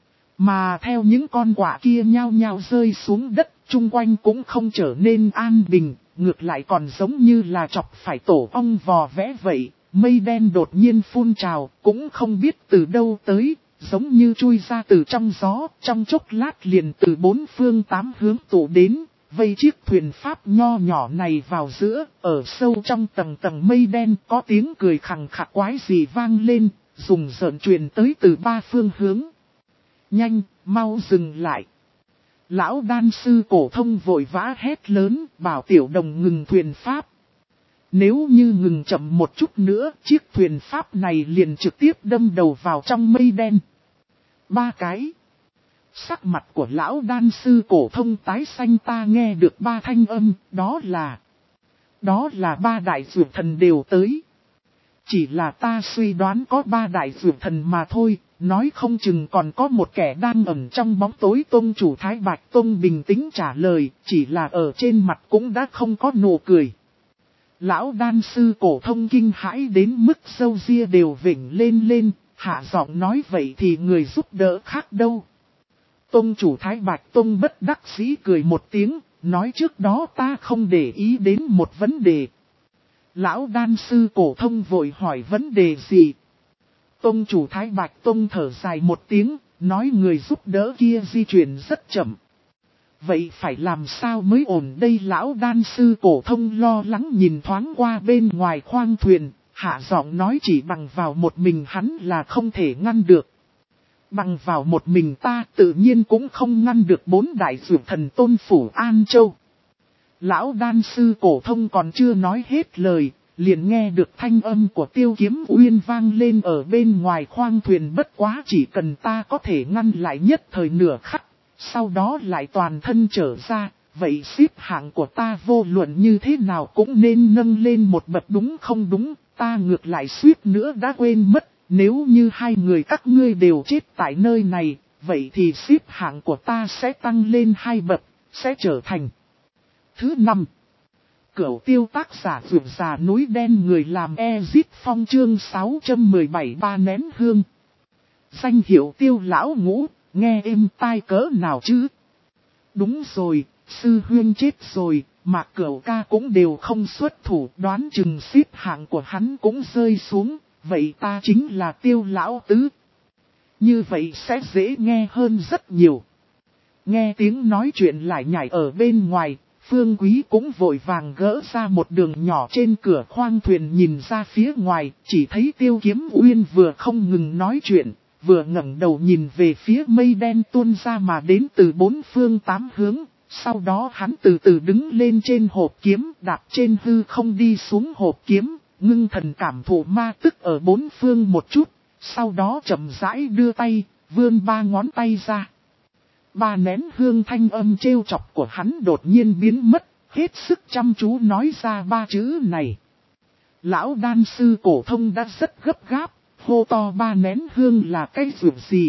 Mà theo những con quả kia nhao nhao rơi xuống đất, chung quanh cũng không trở nên an bình, ngược lại còn giống như là chọc phải tổ ong vò vẽ vậy, mây đen đột nhiên phun trào, cũng không biết từ đâu tới, giống như chui ra từ trong gió, trong chốc lát liền từ bốn phương tám hướng tụ đến. Vây chiếc thuyền Pháp nho nhỏ này vào giữa, ở sâu trong tầng tầng mây đen có tiếng cười khằng khặc quái gì vang lên, dùng giận truyền tới từ ba phương hướng. Nhanh, mau dừng lại. Lão đan sư cổ thông vội vã hét lớn, bảo tiểu đồng ngừng thuyền Pháp. Nếu như ngừng chậm một chút nữa, chiếc thuyền Pháp này liền trực tiếp đâm đầu vào trong mây đen. Ba cái. Sắc mặt của lão đan sư cổ thông tái xanh, ta nghe được ba thanh âm, đó là... Đó là ba đại dược thần đều tới. Chỉ là ta suy đoán có ba đại dược thần mà thôi, nói không chừng còn có một kẻ đang ẩn trong bóng tối. Tông chủ Thái Bạch Tông bình tĩnh trả lời, chỉ là ở trên mặt cũng đã không có nụ cười. Lão đan sư cổ thông kinh hãi đến mức râu ria đều vểnh lên lên, hạ giọng nói vậy thì người giúp đỡ khác đâu. Tông chủ Thái Bạch Tông bất đắc dĩ cười một tiếng, nói trước đó ta không để ý đến một vấn đề. Lão đan sư cổ thông vội hỏi vấn đề gì? Tông chủ Thái Bạch Tông thở dài một tiếng, nói người giúp đỡ kia di chuyển rất chậm. Vậy phải làm sao mới ổn đây? Lão đan sư cổ thông lo lắng nhìn thoáng qua bên ngoài khoang thuyền, hạ giọng nói chỉ bằng vào một mình hắn là không thể ngăn được. Bằng vào một mình ta tự nhiên cũng không ngăn được bốn đại dược thần Tôn Phủ An Châu. Lão đan sư cổ thông còn chưa nói hết lời, liền nghe được thanh âm của Tiêu Kiếm Uyên vang lên ở bên ngoài khoang thuyền. Bất quá chỉ cần ta có thể ngăn lại nhất thời nửa khắc, sau đó lại toàn thân trở ra, vậy xếp hạng của ta vô luận như thế nào cũng nên nâng lên một bậc đúng không đúng, ta ngược lại suýt nữa đã quên mất. Nếu như hai người các ngươi đều chết tại nơi này, vậy thì xếp hạng của ta sẽ tăng lên hai bậc, sẽ trở thành thứ năm. Cửu tiêu tác giả vượt già núi đen người làm Ezit Phong chương sáu trăm mười bảy ba nén hương. Danh hiệu Tiêu lão ngũ, nghe êm tai cỡ nào chứ? Đúng rồi, sư huyên chết rồi, mà Cửu ca cũng đều không xuất thủ, đoán chừng xếp hạng của hắn cũng rơi xuống. Vậy ta chính là Tiêu lão tứ. Như vậy sẽ dễ nghe hơn rất nhiều. Nghe tiếng nói chuyện lại nhảy ở bên ngoài, Phương Quý cũng vội vàng gỡ ra một đường nhỏ trên cửa khoang thuyền nhìn ra phía ngoài, chỉ thấy Tiêu Kiếm Uyên vừa không ngừng nói chuyện, vừa ngẩng đầu nhìn về phía mây đen tuôn ra mà đến từ bốn phương tám hướng. Sau đó hắn từ từ đứng lên trên hộp kiếm, đạp trên hư không đi xuống hộp kiếm. Ngưng thần cảm thụ ma tức ở bốn phương một chút, sau đó chậm rãi đưa tay, vươn ba ngón tay ra. Ba nén hương thanh âm trêu chọc của hắn đột nhiên biến mất, hết sức chăm chú nói ra ba chữ này. Lão đan sư cổ thông đã rất gấp gáp, hô to ba nén hương là cái dụng gì.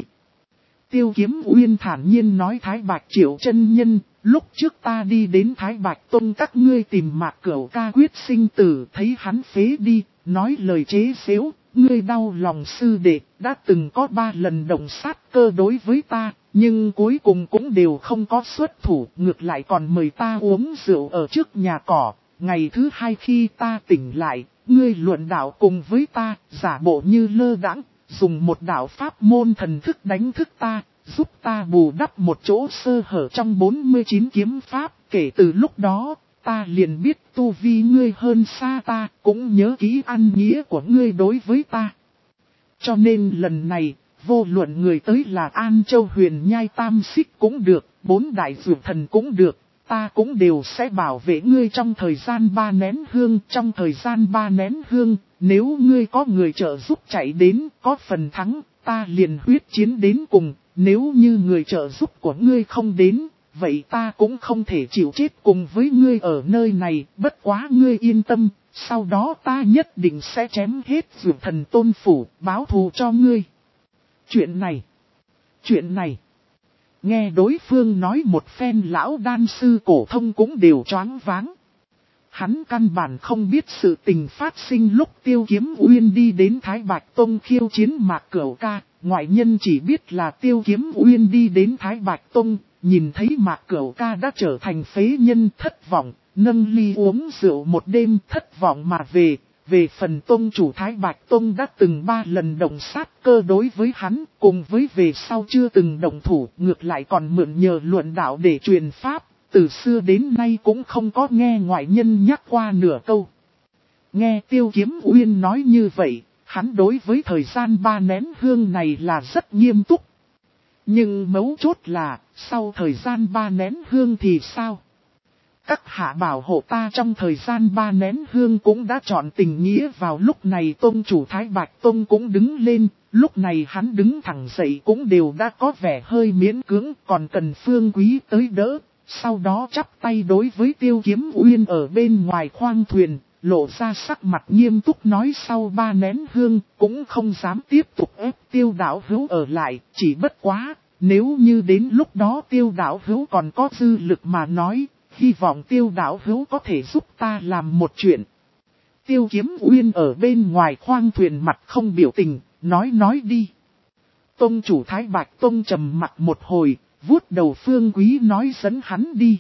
Tiêu Kiếm Uyên thản nhiên nói Thái Bạch Triệu chân nhân, lúc trước ta đi đến Thái Bạch Tông các ngươi tìm Mạc Cửu ca quyết sinh tử, thấy hắn phế đi, nói lời chế xếu, ngươi đau lòng sư đệ, đã từng có ba lần động sát cơ đối với ta, nhưng cuối cùng cũng đều không có xuất thủ, ngược lại còn mời ta uống rượu ở trước nhà cỏ, ngày thứ hai khi ta tỉnh lại, ngươi luận đạo cùng với ta, giả bộ như lơ đãng, dùng một đạo pháp môn thần thức đánh thức ta, giúp ta bù đắp một chỗ sơ hở trong bốn mươi chín kiếm pháp. Kể từ lúc đó, ta liền biết tu vi ngươi hơn xa ta, cũng nhớ kỹ ăn nghĩa của ngươi đối với ta. Cho nên lần này, vô luận người tới là An Châu Huyền Nhai Tam Xích cũng được, bốn đại dược thần cũng được, ta cũng đều sẽ bảo vệ ngươi trong thời gian ba nén hương. Trong thời gian ba nén hương, nếu ngươi có người trợ giúp chạy đến, có phần thắng, ta liền huyết chiến đến cùng. Nếu như người trợ giúp của ngươi không đến, vậy ta cũng không thể chịu chết cùng với ngươi ở nơi này. Bất quá ngươi yên tâm, sau đó ta nhất định sẽ chém hết dược thần tôn phủ, báo thù cho ngươi. Chuyện này, chuyện này, nghe đối phương nói một phen, lão đan sư Cổ Thông cũng đều choáng váng. Hắn căn bản không biết sự tình phát sinh lúc Tiêu Kiếm Uyên đi đến Thái Bạch Tông khiêu chiến Mạc Cửu Ca. Ngoại nhân chỉ biết là Tiêu Kiếm Uyên đi đến Thái Bạch Tông, nhìn thấy Mạc Cửu Ca đã trở thành phế nhân, thất vọng, nâng ly uống rượu một đêm, thất vọng mà về. Về phần tông chủ Thái Bạch Tông đã từng ba lần động sát cơ đối với hắn, cùng với về sau chưa từng động thủ, ngược lại còn mượn nhờ luận đạo để truyền pháp, từ xưa đến nay cũng không có nghe ngoại nhân nhắc qua nửa câu. Nghe Tiêu Kiếm Uyên nói như vậy, hắn đối với thời gian ba nén hương này là rất nghiêm túc. Nhưng mấu chốt là, sau thời gian ba nén hương thì sao? Các hạ bảo hộ ta trong thời gian ba nén hương cũng đã chọn tình nghĩa. Vào lúc này tông chủ Thái Bạch Tông cũng đứng lên, lúc này hắn đứng thẳng dậy cũng đều đã có vẻ hơi miễn cưỡng, còn cần Phương Quý tới đỡ. Sau đó chắp tay đối với Tiêu Kiếm Uyên ở bên ngoài khoang thuyền, lộ ra sắc mặt nghiêm túc nói sau ba nén hương cũng không dám tiếp tục ép Tiêu đạo hữu ở lại, chỉ bất quá, nếu như đến lúc đó Tiêu đạo hữu còn có dư lực mà nói, hy vọng Tiêu đạo hữu có thể giúp ta làm một chuyện. Tiêu Kiếm Uyên ở bên ngoài khoang thuyền mặt không biểu tình, nói nói đi. Tông chủ Thái Bạch Tông trầm mặt một hồi, vuốt đầu Phương Quý nói dẫn hắn đi.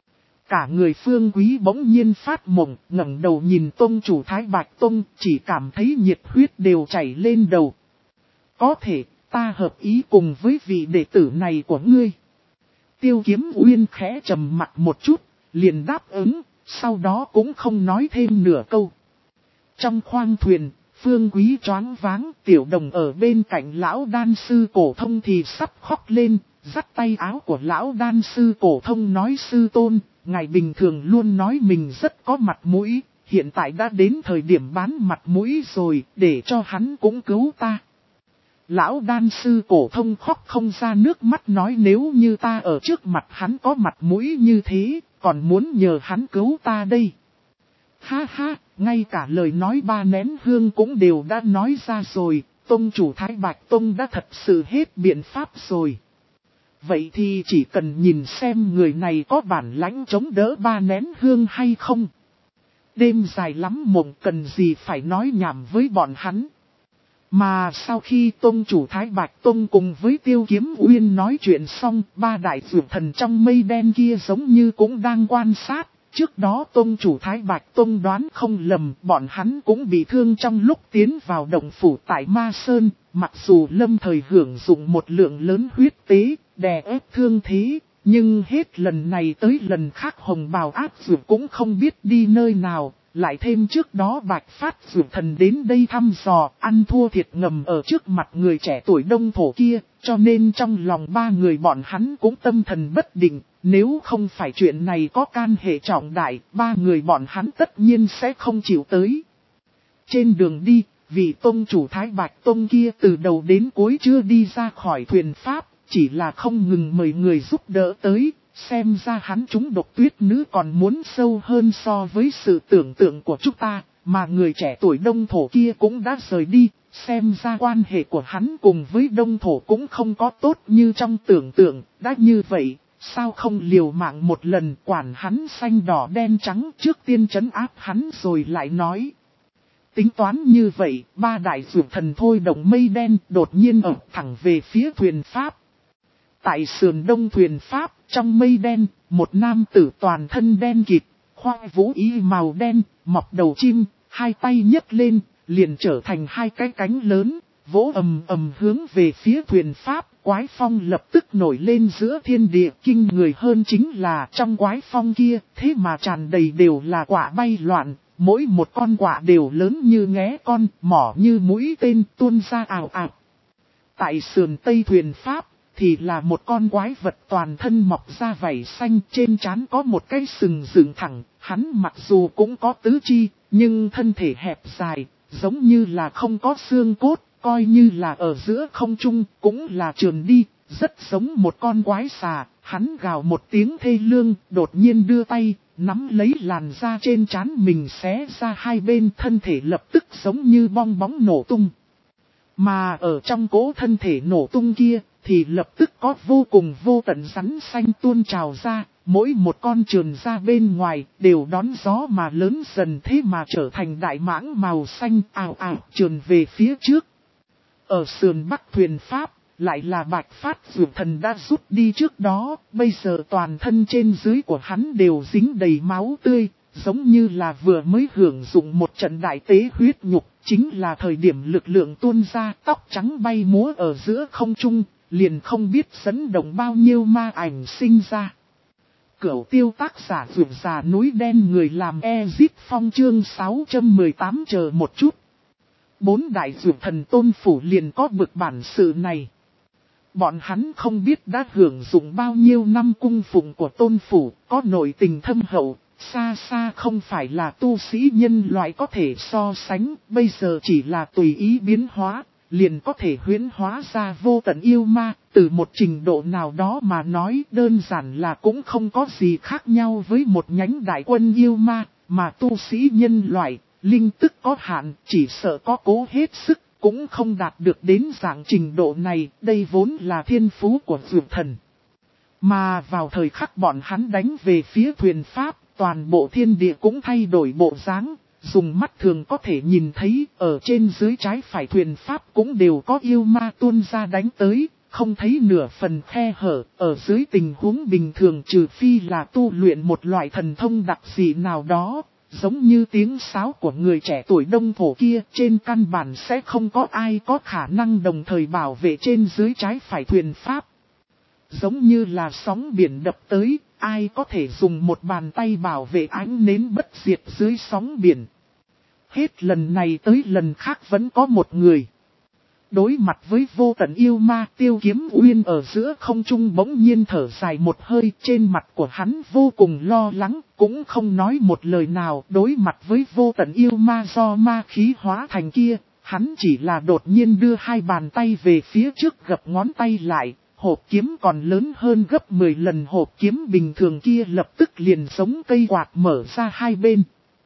Cả người Phương Quý bỗng nhiên phát mộng, ngẩng đầu nhìn tông chủ Thái Bạch Tông, chỉ cảm thấy nhiệt huyết đều chảy lên đầu. Có thể, ta hợp ý cùng với vị đệ tử này của ngươi. Tiêu Kiếm Uyên khẽ trầm mặt một chút, liền đáp ứng, sau đó cũng không nói thêm nửa câu. Trong khoang thuyền, Phương Quý choáng váng, Tiểu Đồng ở bên cạnh lão đan sư Cổ Thông thì sắp khóc lên, dắt tay áo của lão đan sư Cổ Thông nói sư tôn, ngài bình thường luôn nói mình rất có mặt mũi, hiện tại đã đến thời điểm bán mặt mũi rồi, để cho hắn cũng cứu ta. Lão đan sư Cổ Thông khóc không ra nước mắt nói nếu như ta ở trước mặt hắn có mặt mũi như thế, còn muốn nhờ hắn cứu ta đây. Ha ha, ngay cả lời nói ba nén hương cũng đều đã nói ra rồi, tông chủ Thái Bạch Tông đã thật sự hết biện pháp rồi. Vậy thì chỉ cần nhìn xem người này có bản lãnh chống đỡ ba nén hương hay không. Đêm dài lắm mộng cần gì phải nói nhảm với bọn hắn. Mà sau khi tông chủ Thái Bạch Tông cùng với Tiêu Kiếm Uyên nói chuyện xong, ba đại dược thần trong mây đen kia giống như cũng đang quan sát. Trước đó tông chủ Thái Bạch Tông đoán không lầm, bọn hắn cũng bị thương trong lúc tiến vào động phủ tại Ma Sơn, mặc dù lâm thời hưởng dụng một lượng lớn huyết tế, đè ép thương thế, nhưng hết lần này tới lần khác hồng bào áp dược cũng không biết đi nơi nào, lại thêm trước đó Bạch Phát dược thần đến đây thăm dò, ăn thua thiệt ngầm ở trước mặt người trẻ tuổi Đông Thổ kia, cho nên trong lòng ba người bọn hắn cũng tâm thần bất định. Nếu không phải chuyện này có can hệ trọng đại, ba người bọn hắn tất nhiên sẽ không chịu tới. Trên đường đi, vị tông chủ Thái Bạch Tông kia từ đầu đến cuối chưa đi ra khỏi thuyền Pháp, chỉ là không ngừng mời người giúp đỡ tới, xem ra hắn trúng độc tuyết nữ còn muốn sâu hơn so với sự tưởng tượng của chúng ta, mà người trẻ tuổi Đông Thổ kia cũng đã rời đi, xem ra quan hệ của hắn cùng với Đông Thổ cũng không có tốt như trong tưởng tượng, đã như vậy. Sao không liều mạng một lần quản hắn xanh đỏ đen trắng trước tiên trấn áp hắn rồi lại nói. Tính toán như vậy, ba đại dược thần thôi động mây đen đột nhiên ập thẳng về phía thuyền Pháp. Tại sườn đông thuyền Pháp, trong mây đen, một nam tử toàn thân đen kịt, khoai vũ y màu đen, mọc đầu chim, hai tay nhấc lên, liền trở thành hai cái cánh lớn, vỗ ầm ầm hướng về phía thuyền Pháp. Quái phong lập tức nổi lên giữa thiên địa, kinh người hơn chính là trong quái phong kia, thế mà tràn đầy đều là quả bay loạn, mỗi một con quả đều lớn như nghé con, mỏ như mũi tên tuôn ra ào ào. Tại sườn tây thuyền Pháp, thì là một con quái vật toàn thân mọc ra vảy xanh, trên trán có một cái sừng dựng thẳng, hắn mặc dù cũng có tứ chi, nhưng thân thể hẹp dài, giống như là không có xương cốt. Coi như là ở giữa không trung, cũng là trườn đi, rất giống một con quái xà. Hắn gào một tiếng thê lương, đột nhiên đưa tay, nắm lấy làn da trên trán mình xé ra hai bên, thân thể lập tức giống như bong bóng nổ tung. Mà ở trong cố thân thể nổ tung kia, thì lập tức có vô cùng vô tận rắn xanh tuôn trào ra, mỗi một con trườn ra bên ngoài đều đón gió mà lớn dần, thế mà trở thành đại mãng màu xanh ào ào trườn về phía trước. Ở sườn bắc thuyền Pháp, lại là Bạch Phát Dược Thần đã rút đi trước đó, bây giờ toàn thân trên dưới của hắn đều dính đầy máu tươi, giống như là vừa mới hưởng dụng một trận đại tế huyết nhục, chính là thời điểm lực lượng tuôn ra, tóc trắng bay múa ở giữa không trung, liền không biết dẫn động bao nhiêu ma ảnh sinh ra. Cửu tiêu tác giả Dược Già núi đen người làm Ezit Phong chương sáu trăm mười tám chờ một chút. Bốn đại dược thần tôn phủ liền có bực bản sự này. Bọn hắn không biết đã hưởng dụng bao nhiêu năm cung phụng của tôn phủ, có nội tình thâm hậu, xa xa không phải là tu sĩ nhân loại có thể so sánh, bây giờ chỉ là tùy ý biến hóa, liền có thể huyễn hóa ra vô tận yêu ma, từ một trình độ nào đó mà nói đơn giản là cũng không có gì khác nhau với một nhánh đại quân yêu ma, mà tu sĩ nhân loại. Linh tức có hạn, chỉ sợ có cố hết sức, cũng không đạt được đến dạng trình độ này, đây vốn là thiên phú của dược thần. Mà vào thời khắc bọn hắn đánh về phía thuyền Pháp, toàn bộ thiên địa cũng thay đổi bộ dáng, dùng mắt thường có thể nhìn thấy, ở trên dưới trái phải thuyền Pháp cũng đều có yêu ma tuôn ra đánh tới, không thấy nửa phần khe hở, ở dưới tình huống bình thường trừ phi là tu luyện một loại thần thông đặc dị nào đó. Giống như tiếng sáo của người trẻ tuổi Đông Thổ kia, trên căn bản sẽ không có ai có khả năng đồng thời bảo vệ trên dưới trái phải thuyền Pháp. Giống như là sóng biển đập tới, ai có thể dùng một bàn tay bảo vệ ánh nến bất diệt dưới sóng biển. Hết lần này tới lần khác vẫn có một người. Đối mặt với vô tận yêu ma, Tiêu Kiếm Uyên ở giữa không trung bỗng nhiên thở dài một hơi, trên mặt của hắn vô cùng lo lắng, cũng không nói một lời nào. Đối mặt với vô tận yêu ma do ma khí hóa thành kia, hắn chỉ là đột nhiên đưa hai bàn tay về phía trước gập ngón tay lại, hộp kiếm còn lớn hơn gấp mười lần hộp kiếm bình thường kia lập tức liền giống cây quạt mở ra hai bên.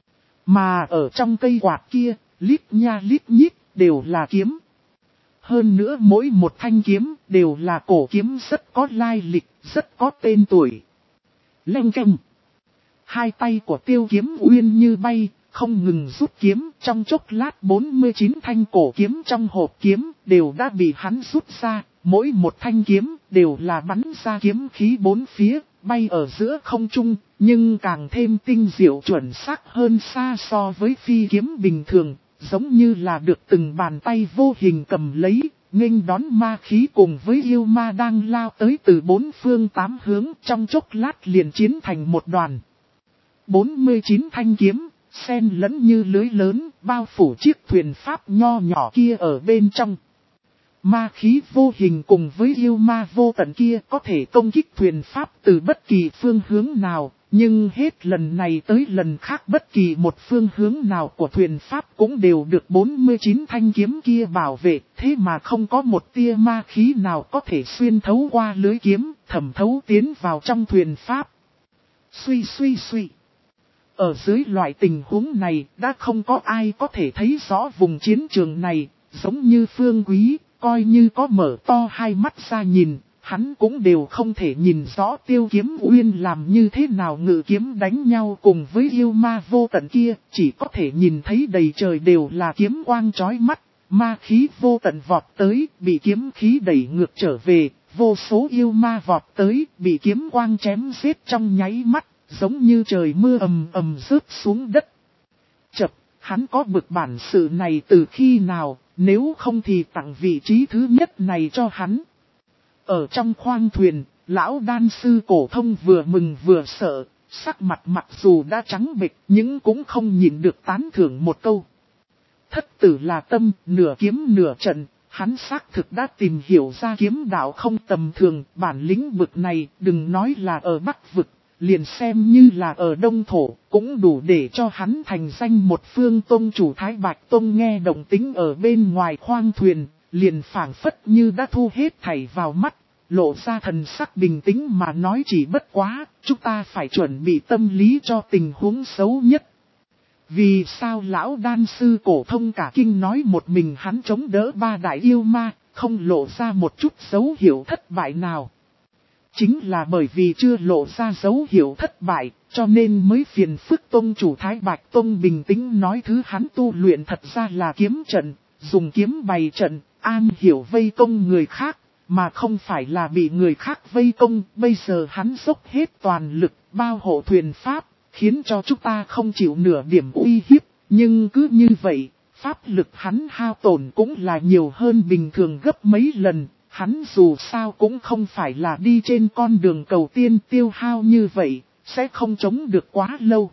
Mà ở trong cây quạt kia, lít nha lít nhít, đều là kiếm. Hơn nữa mỗi một thanh kiếm đều là cổ kiếm rất có lai lịch, rất có tên tuổi. Leng keng. Hai tay của Tiêu Kiếm Uyên như bay, không ngừng rút kiếm, trong chốc lát bốn mươi chín thanh cổ kiếm trong hộp kiếm đều đã bị hắn rút ra, mỗi một thanh kiếm đều là bắn ra kiếm khí bốn phía, bay ở giữa không trung, nhưng càng thêm tinh diệu chuẩn xác hơn xa so với phi kiếm bình thường. Giống như là được từng bàn tay vô hình cầm lấy, nghênh đón ma khí cùng với yêu ma đang lao tới từ bốn phương tám hướng, trong chốc lát liền chiến thành một đoàn. bốn mươi chín thanh kiếm, xen lẫn như lưới lớn, bao phủ chiếc thuyền Pháp nho nhỏ kia ở bên trong. Ma khí vô hình cùng với yêu ma vô tận kia có thể công kích thuyền Pháp từ bất kỳ phương hướng nào. Nhưng hết lần này tới lần khác bất kỳ một phương hướng nào của thuyền Pháp cũng đều được bốn mươi chín thanh kiếm kia bảo vệ, thế mà không có một tia ma khí nào có thể xuyên thấu qua lưới kiếm, thẩm thấu tiến vào trong thuyền Pháp. Suy suy suy. Ở dưới loại tình huống này, đã không có ai có thể thấy rõ vùng chiến trường này, giống như Phương Quý, coi như có mở to hai mắt ra nhìn. Hắn cũng đều không thể nhìn rõ Tiêu Kiếm Uyên làm như thế nào ngự kiếm đánh nhau cùng với yêu ma vô tận kia, chỉ có thể nhìn thấy đầy trời đều là kiếm quang chói mắt, ma khí vô tận vọt tới, bị kiếm khí đẩy ngược trở về, vô số yêu ma vọt tới, bị kiếm quang chém giết trong nháy mắt, giống như trời mưa ầm ầm rớt xuống đất. Chập, hắn có bực bản sự này từ khi nào, nếu không thì tặng vị trí thứ nhất này cho hắn. Ở trong khoang thuyền, lão đan sư cổ thông vừa mừng vừa sợ, sắc mặt mặc dù đã trắng bệch nhưng cũng không nhịn được tán thưởng một câu. Thất tử là tâm, nửa kiếm nửa trận, hắn xác thực đã tìm hiểu ra kiếm đạo không tầm thường, bản lĩnh vực này đừng nói là ở Bắc vực, liền xem như là ở Đông Thổ, cũng đủ để cho hắn thành danh một phương tông chủ Thái Bạch Tông. Nghe động tính ở bên ngoài khoang thuyền, liền phảng phất như đã thu hết thảy vào mắt, lộ ra thần sắc bình tĩnh mà nói chỉ bất quá, chúng ta phải chuẩn bị tâm lý cho tình huống xấu nhất. Vì sao lão đan sư cổ thông cả kinh nói một mình hắn chống đỡ ba đại yêu ma, không lộ ra một chút dấu hiệu thất bại nào? Chính là bởi vì chưa lộ ra dấu hiệu thất bại, cho nên mới phiền phức tông chủ Thái Bạch Tông bình tĩnh nói thứ hắn tu luyện thật ra là kiếm trận, dùng kiếm bày trận, an hiểu vây công người khác, mà không phải là bị người khác vây công. Bây giờ hắn dốc hết toàn lực, bao hộ thuyền pháp, khiến cho chúng ta không chịu nửa điểm uy hiếp, nhưng cứ như vậy, pháp lực hắn hao tổn cũng là nhiều hơn bình thường gấp mấy lần. Hắn dù sao cũng không phải là đi trên con đường cầu tiên, tiêu hao như vậy, sẽ không chống được quá lâu.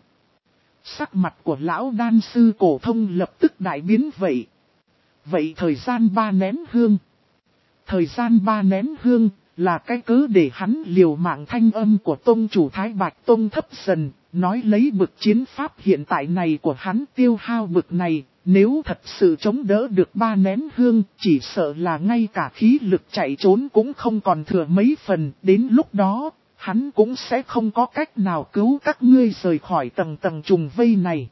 Sắc mặt của lão đan sư cổ thông lập tức đại biến vậy. Vậy thời gian ba nén hương. Thời gian ba nén hương là cái cớ để hắn liều mạng. Thanh âm của tông chủ Thái Bạch Tông thấp dần, nói lấy bực chiến pháp hiện tại này của hắn tiêu hao bực này. Nếu thật sự chống đỡ được ba nén hương, chỉ sợ là ngay cả khí lực chạy trốn cũng không còn thừa mấy phần. Đến lúc đó, hắn cũng sẽ không có cách nào cứu các ngươi rời khỏi tầng tầng trùng vây này.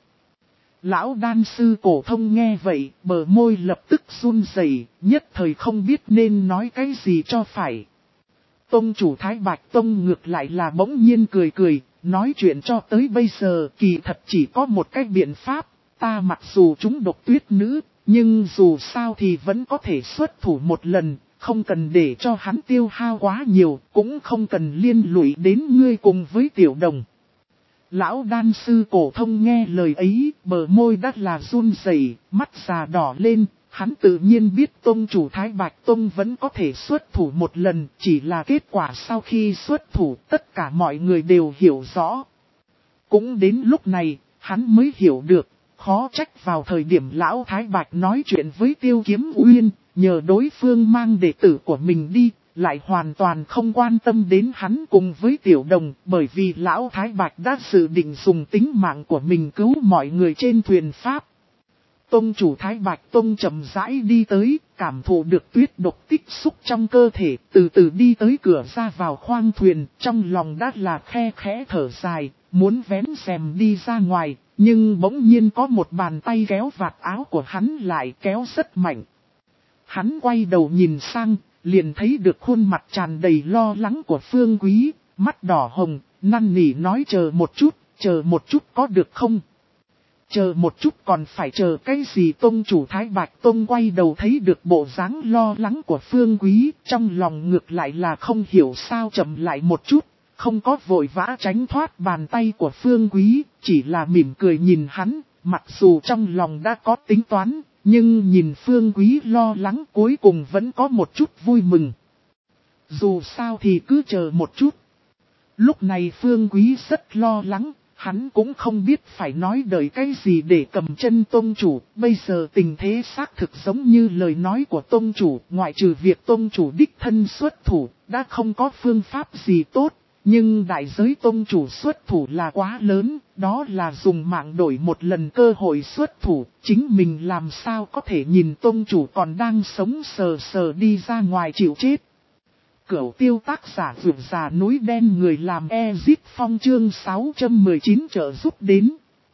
Lão đan sư cổ thông nghe vậy, bờ môi lập tức run rẩy, nhất thời không biết nên nói cái gì cho phải. Tông chủ Thái Bạch Tông ngược lại là bỗng nhiên cười cười, nói chuyện cho tới bây giờ kỳ thật chỉ có một cách biện pháp. Ta mặc dù chúng độc tuyết nữ, nhưng dù sao thì vẫn có thể xuất thủ một lần, không cần để cho hắn tiêu hao quá nhiều, cũng không cần liên lụy đến ngươi cùng với tiểu đồng. Lão đan sư cổ thông nghe lời ấy, bờ môi đắt là run rẩy, mắt già đỏ lên, hắn tự nhiên biết tông chủ Thái Bạch Tông vẫn có thể xuất thủ một lần, chỉ là kết quả sau khi xuất thủ tất cả mọi người đều hiểu rõ. Cũng đến lúc này, hắn mới hiểu được. Khó trách vào thời điểm lão Thái Bạch nói chuyện với Tiêu Kiếm Uyên, nhờ đối phương mang đệ tử của mình đi, lại hoàn toàn không quan tâm đến hắn cùng với tiểu đồng, bởi vì lão Thái Bạch đã dự định dùng tính mạng của mình cứu mọi người trên thuyền pháp. Tông chủ Thái Bạch Tông chậm rãi đi tới, cảm thụ được tuyết độc tích xúc trong cơ thể, từ từ đi tới cửa ra vào khoang thuyền, trong lòng đã là khe khẽ thở dài, muốn vén rèm đi ra ngoài. Nhưng bỗng nhiên có một bàn tay kéo vạt áo của hắn lại, kéo rất mạnh. Hắn quay đầu nhìn sang, liền thấy được khuôn mặt tràn đầy lo lắng của Phương Quý, mắt đỏ hồng, năn nỉ nói chờ một chút, chờ một chút có được không? Chờ một chút còn phải chờ cái gì? Tông chủ Thái Bạch Tông quay đầu thấy được bộ dáng lo lắng của Phương Quý, trong lòng ngược lại là không hiểu sao chậm lại một chút. Không có vội vã tránh thoát bàn tay của Phương Quý, chỉ là mỉm cười nhìn hắn, mặc dù trong lòng đã có tính toán, nhưng nhìn Phương Quý lo lắng cuối cùng vẫn có một chút vui mừng. Dù sao thì cứ chờ một chút. Lúc này Phương Quý rất lo lắng, hắn cũng không biết phải nói đợi cái gì để cầm chân tông chủ. Bây giờ tình thế xác thực giống như lời nói của tông chủ, ngoại trừ việc tông chủ đích thân xuất thủ, đã không có phương pháp gì tốt. Nhưng đại giới tông chủ xuất thủ là quá lớn, đó là dùng mạng đổi một lần cơ hội xuất thủ, chính mình làm sao có thể nhìn tông chủ còn đang sống sờ sờ đi ra ngoài chịu chết. Cửu tiêu tác giả vượt già núi đen người làm Ezit Phong chương sáu trăm mười chín trợ giúp đến.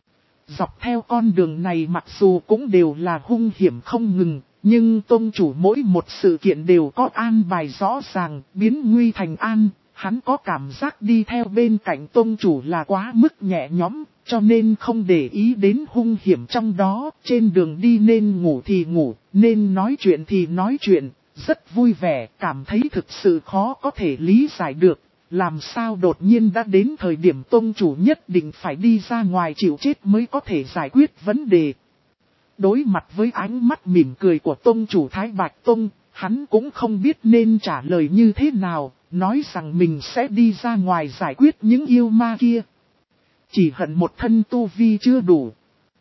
Dọc theo con đường này mặc dù cũng đều là hung hiểm không ngừng, nhưng tông chủ mỗi một sự kiện đều có an bài rõ ràng, biến nguy thành an. Hắn có cảm giác đi theo bên cạnh tông chủ là quá mức nhẹ nhõm, cho nên không để ý đến hung hiểm trong đó. Trên đường đi nên ngủ thì ngủ, nên nói chuyện thì nói chuyện, rất vui vẻ, cảm thấy thực sự khó có thể lý giải được. làm sao đột nhiên đã đến thời điểm tông chủ nhất định phải đi ra ngoài chịu chết mới có thể giải quyết vấn đề. Đối mặt với ánh mắt mỉm cười của tông chủ Thái Bạch Tông, hắn cũng không biết nên trả lời như thế nào, nói rằng mình sẽ đi ra ngoài giải quyết những yêu ma kia. Chỉ hận một thân tu vi chưa đủ.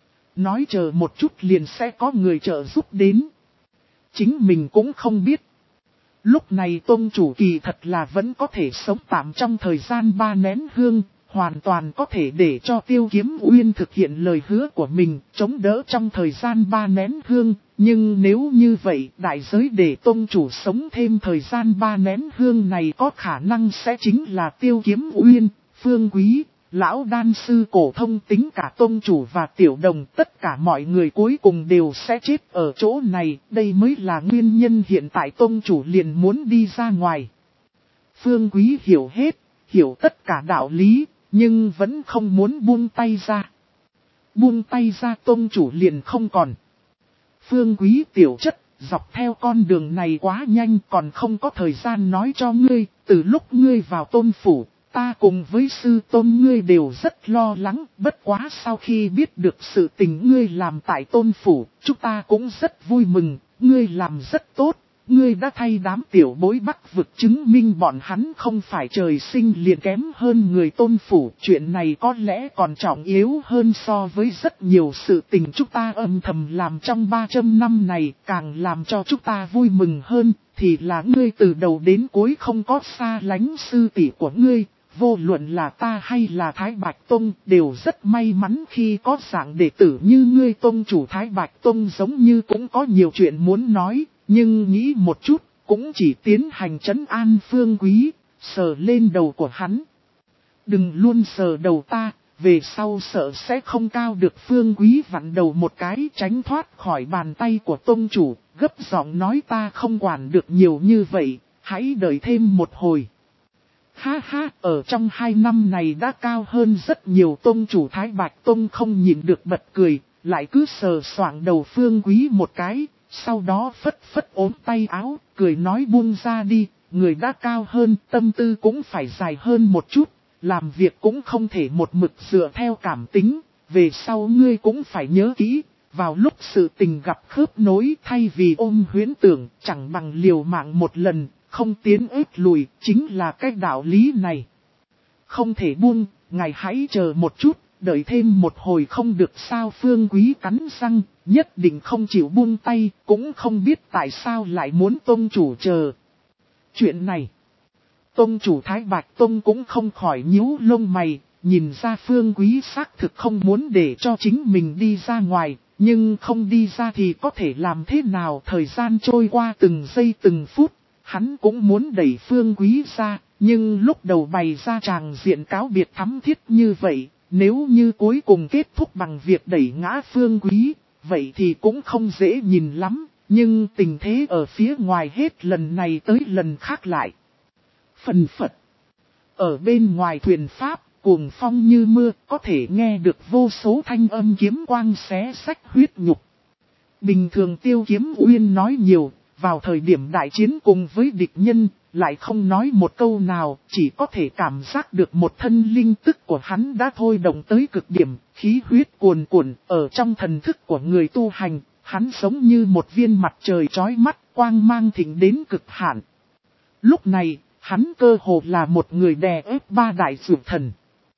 Nói chờ một chút liền sẽ có người trợ giúp đến. Chính mình cũng không biết. Lúc này tông chủ kỳ thật là vẫn có thể sống tạm trong thời gian ba nén hương, hoàn toàn có thể để cho Tiêu Kiếm Uyên thực hiện lời hứa của mình, chống đỡ trong thời gian ba nén hương. Nhưng nếu như vậy, đại giới để tông chủ sống thêm thời gian ba nén hương này có khả năng sẽ chính là Tiêu Kiếm Uyên, Phương Quý, Lão Đan Sư Cổ Thông, tính cả tông chủ và Tiểu Đồng, tất cả mọi người cuối cùng đều sẽ chết ở chỗ này. Đây mới là nguyên nhân hiện tại tông chủ liền muốn đi ra ngoài. Phương Quý hiểu hết, hiểu tất cả đạo lý, nhưng vẫn không muốn buông tay ra. Buông tay ra tông chủ liền không còn. Phương Quý tiểu chất, dọc theo con đường này quá nhanh, còn không có thời gian nói cho ngươi. Từ lúc ngươi vào tôn phủ, ta cùng với sư tôn ngươi đều rất lo lắng. Bất quá sau khi biết được sự tình ngươi làm tại tôn phủ, chúng ta cũng rất vui mừng. Ngươi làm rất tốt, ngươi đã thay đám tiểu bối Bắc vực chứng minh bọn hắn không phải trời sinh liền kém hơn người tôn phủ. Chuyện này có lẽ còn trọng yếu hơn so với rất nhiều sự tình chúng ta âm thầm làm trong ba trăm năm này. Càng làm cho chúng ta vui mừng hơn, thì là ngươi từ đầu đến cuối không có xa lánh sư tỷ của ngươi. Vô luận là ta hay là Thái Bạch Tông đều rất may mắn khi có dạng đệ tử như ngươi. Tông chủ Thái Bạch Tông giống như cũng có nhiều chuyện muốn nói, nhưng nghĩ một chút, cũng chỉ tiến hành trấn an Phương Quý, sờ lên đầu của hắn. Đừng luôn sờ đầu ta, về sau sợ sẽ không cao được. Phương Quý vặn đầu một cái tránh thoát khỏi bàn tay của tông chủ, gấp giọng nói ta không quản được nhiều như vậy, hãy đợi thêm một hồi. Ha ha, ở trong hai năm này đã cao hơn rất nhiều. Tông chủ Thái Bạch Tông không nhịn được bật cười, lại cứ sờ soạng đầu Phương Quý một cái, sau đó phất phất ốm tay áo, cười nói buông ra đi, người đã cao hơn, tâm tư cũng phải dài hơn một chút, làm việc cũng không thể một mực dựa theo cảm tính, về sau ngươi cũng phải nhớ kỹ, vào lúc sự tình gặp khớp nối thay vì ôm huyễn tưởng, chẳng bằng liều mạng một lần. Không tiến ít lùi, chính là cái đạo lý này. Không thể buông, ngài hãy chờ một chút, đợi thêm một hồi không được sao. Phương Quý cắn răng, nhất định không chịu buông tay, cũng không biết tại sao lại muốn tông chủ chờ. Chuyện này, tông chủ Thái Bạch Tông cũng không khỏi nhíu lông mày, nhìn ra Phương Quý xác thực không muốn để cho chính mình đi ra ngoài. Nhưng không đi ra thì có thể làm thế nào? Thời gian trôi qua từng giây từng phút. Hắn cũng muốn đẩy Phương Quý ra, nhưng lúc đầu bày ra tràng diện cáo biệt thắm thiết như vậy, nếu như cuối cùng kết thúc bằng việc đẩy ngã Phương Quý, vậy thì cũng không dễ nhìn lắm, nhưng tình thế ở phía ngoài hết lần này tới lần khác lại. Phần phật, ở bên ngoài thuyền pháp, cuồng phong như mưa, có thể nghe được vô số thanh âm kiếm quang xé xách huyết nhục. Bình thường Tiêu Kiếm Uyên nói nhiều. Vào thời điểm đại chiến cùng với địch nhân, lại không nói một câu nào, chỉ có thể cảm giác được một thân linh tức của hắn đã thôi động tới cực điểm, khí huyết cuồn cuộn, ở trong thần thức của người tu hành, hắn giống như một viên mặt trời chói mắt, quang mang thịnh đến cực hạn. Lúc này, hắn cơ hồ là một người đè ép ba đại dược thần.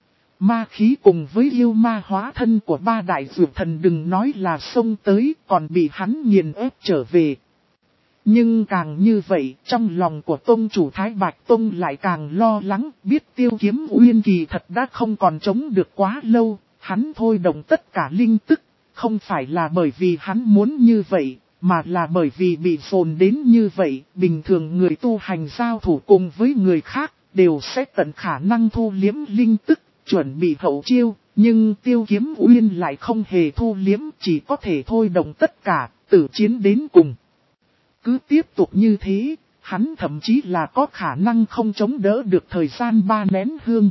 Ma khí cùng với yêu ma hóa thân của ba đại dược thần đừng nói là xông tới, còn bị hắn nghiền ép trở về. Nhưng càng như vậy, trong lòng của tông chủ Thái Bạch Tông lại càng lo lắng, biết Tiêu Kiếm Uyên kỳ thật đã không còn chống được quá lâu, hắn thôi động tất cả linh tức, không phải là bởi vì hắn muốn như vậy, mà là bởi vì bị dồn đến như vậy. Bình thường người tu hành giao thủ cùng với người khác, đều sẽ tận khả năng thu liếm linh tức, chuẩn bị hậu chiêu, nhưng Tiêu Kiếm Uyên lại không hề thu liếm, chỉ có thể thôi động tất cả, tử chiến đến cùng. Cứ tiếp tục như thế, hắn thậm chí là có khả năng không chống đỡ được thời gian ba nén hương.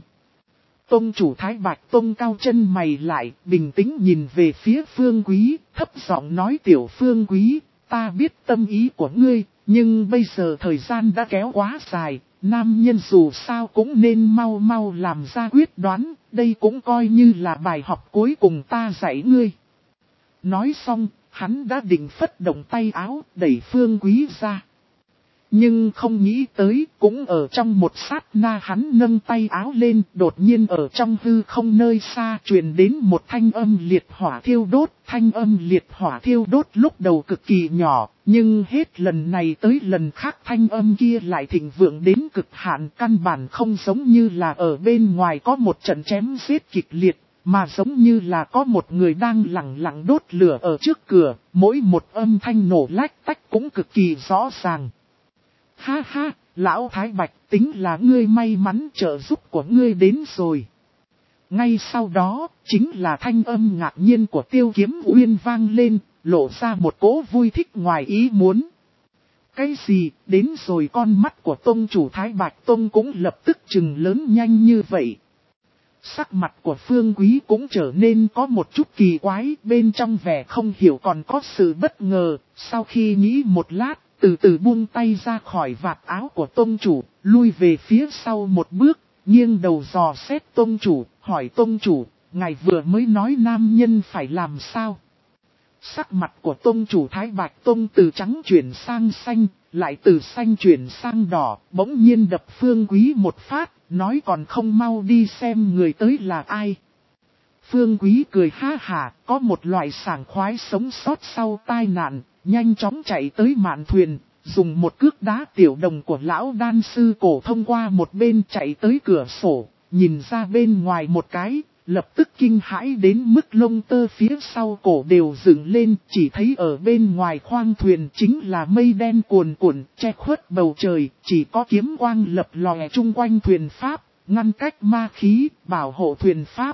Tông chủ Thái Bạch Tông cao chân mày lại, bình tĩnh nhìn về phía Phương Quý, thấp giọng nói tiểu Phương Quý, ta biết tâm ý của ngươi, Nhưng bây giờ thời gian đã kéo quá dài, nam nhân dù sao cũng nên mau mau làm ra quyết đoán, đây cũng coi như là bài học cuối cùng ta dạy ngươi. Nói xong, hắn đã định phất động tay áo, đẩy Phương Quý ra. Nhưng không nghĩ tới, cũng ở trong một sát na hắn nâng tay áo lên, đột nhiên ở trong hư không nơi xa truyền đến một thanh âm liệt hỏa thiêu đốt. Thanh âm liệt hỏa thiêu đốt lúc đầu cực kỳ nhỏ, nhưng hết lần này tới lần khác thanh âm kia lại thịnh vượng đến cực hạn, căn bản không giống như là ở bên ngoài có một trận chém giết kịch liệt, mà giống như là có một người đang lặng lặng đốt lửa ở trước cửa, mỗi một âm thanh nổ lách tách cũng cực kỳ rõ ràng. Ha ha, lão Thái Bạch, tính là ngươi may mắn, trợ giúp của ngươi đến rồi. Ngay sau đó, chính là thanh âm ngạc nhiên của Tiêu Kiếm Uyên vang lên, lộ ra một cỗ vui thích ngoài ý muốn. Cái gì, đến rồi? Con mắt của tông chủ Thái Bạch Tông cũng lập tức trừng lớn nhanh như vậy. Sắc mặt của Phương Quý cũng trở nên có một chút kỳ quái, bên trong vẻ không hiểu còn có sự bất ngờ. Sau khi nghĩ một lát, từ từ buông tay ra khỏi vạt áo của tông chủ, lui về phía sau một bước, nghiêng đầu dò xét tông chủ, hỏi tông chủ, ngài vừa mới nói nam nhân phải làm sao? Sắc mặt của tông chủ Thái Bạch Tông từ trắng chuyển sang xanh, lại từ xanh chuyển sang đỏ, bỗng nhiên đập Phương Quý một phát, nói còn không mau đi xem người tới là ai. Phương Quý cười ha hả, có một loại sảng khoái sống sót sau tai nạn, nhanh chóng chạy tới mạn thuyền, dùng một cước đá tiểu đồng của lão đan sư cổ thông qua một bên chạy tới cửa sổ, nhìn ra bên ngoài một cái, lập tức kinh hãi đến mức lông tơ phía sau cổ đều dựng lên, chỉ thấy ở bên ngoài khoang thuyền chính là mây đen cuồn cuộn, che khuất bầu trời, chỉ có kiếm quang lập lòe chung quanh thuyền pháp, ngăn cách ma khí, bảo hộ thuyền pháp.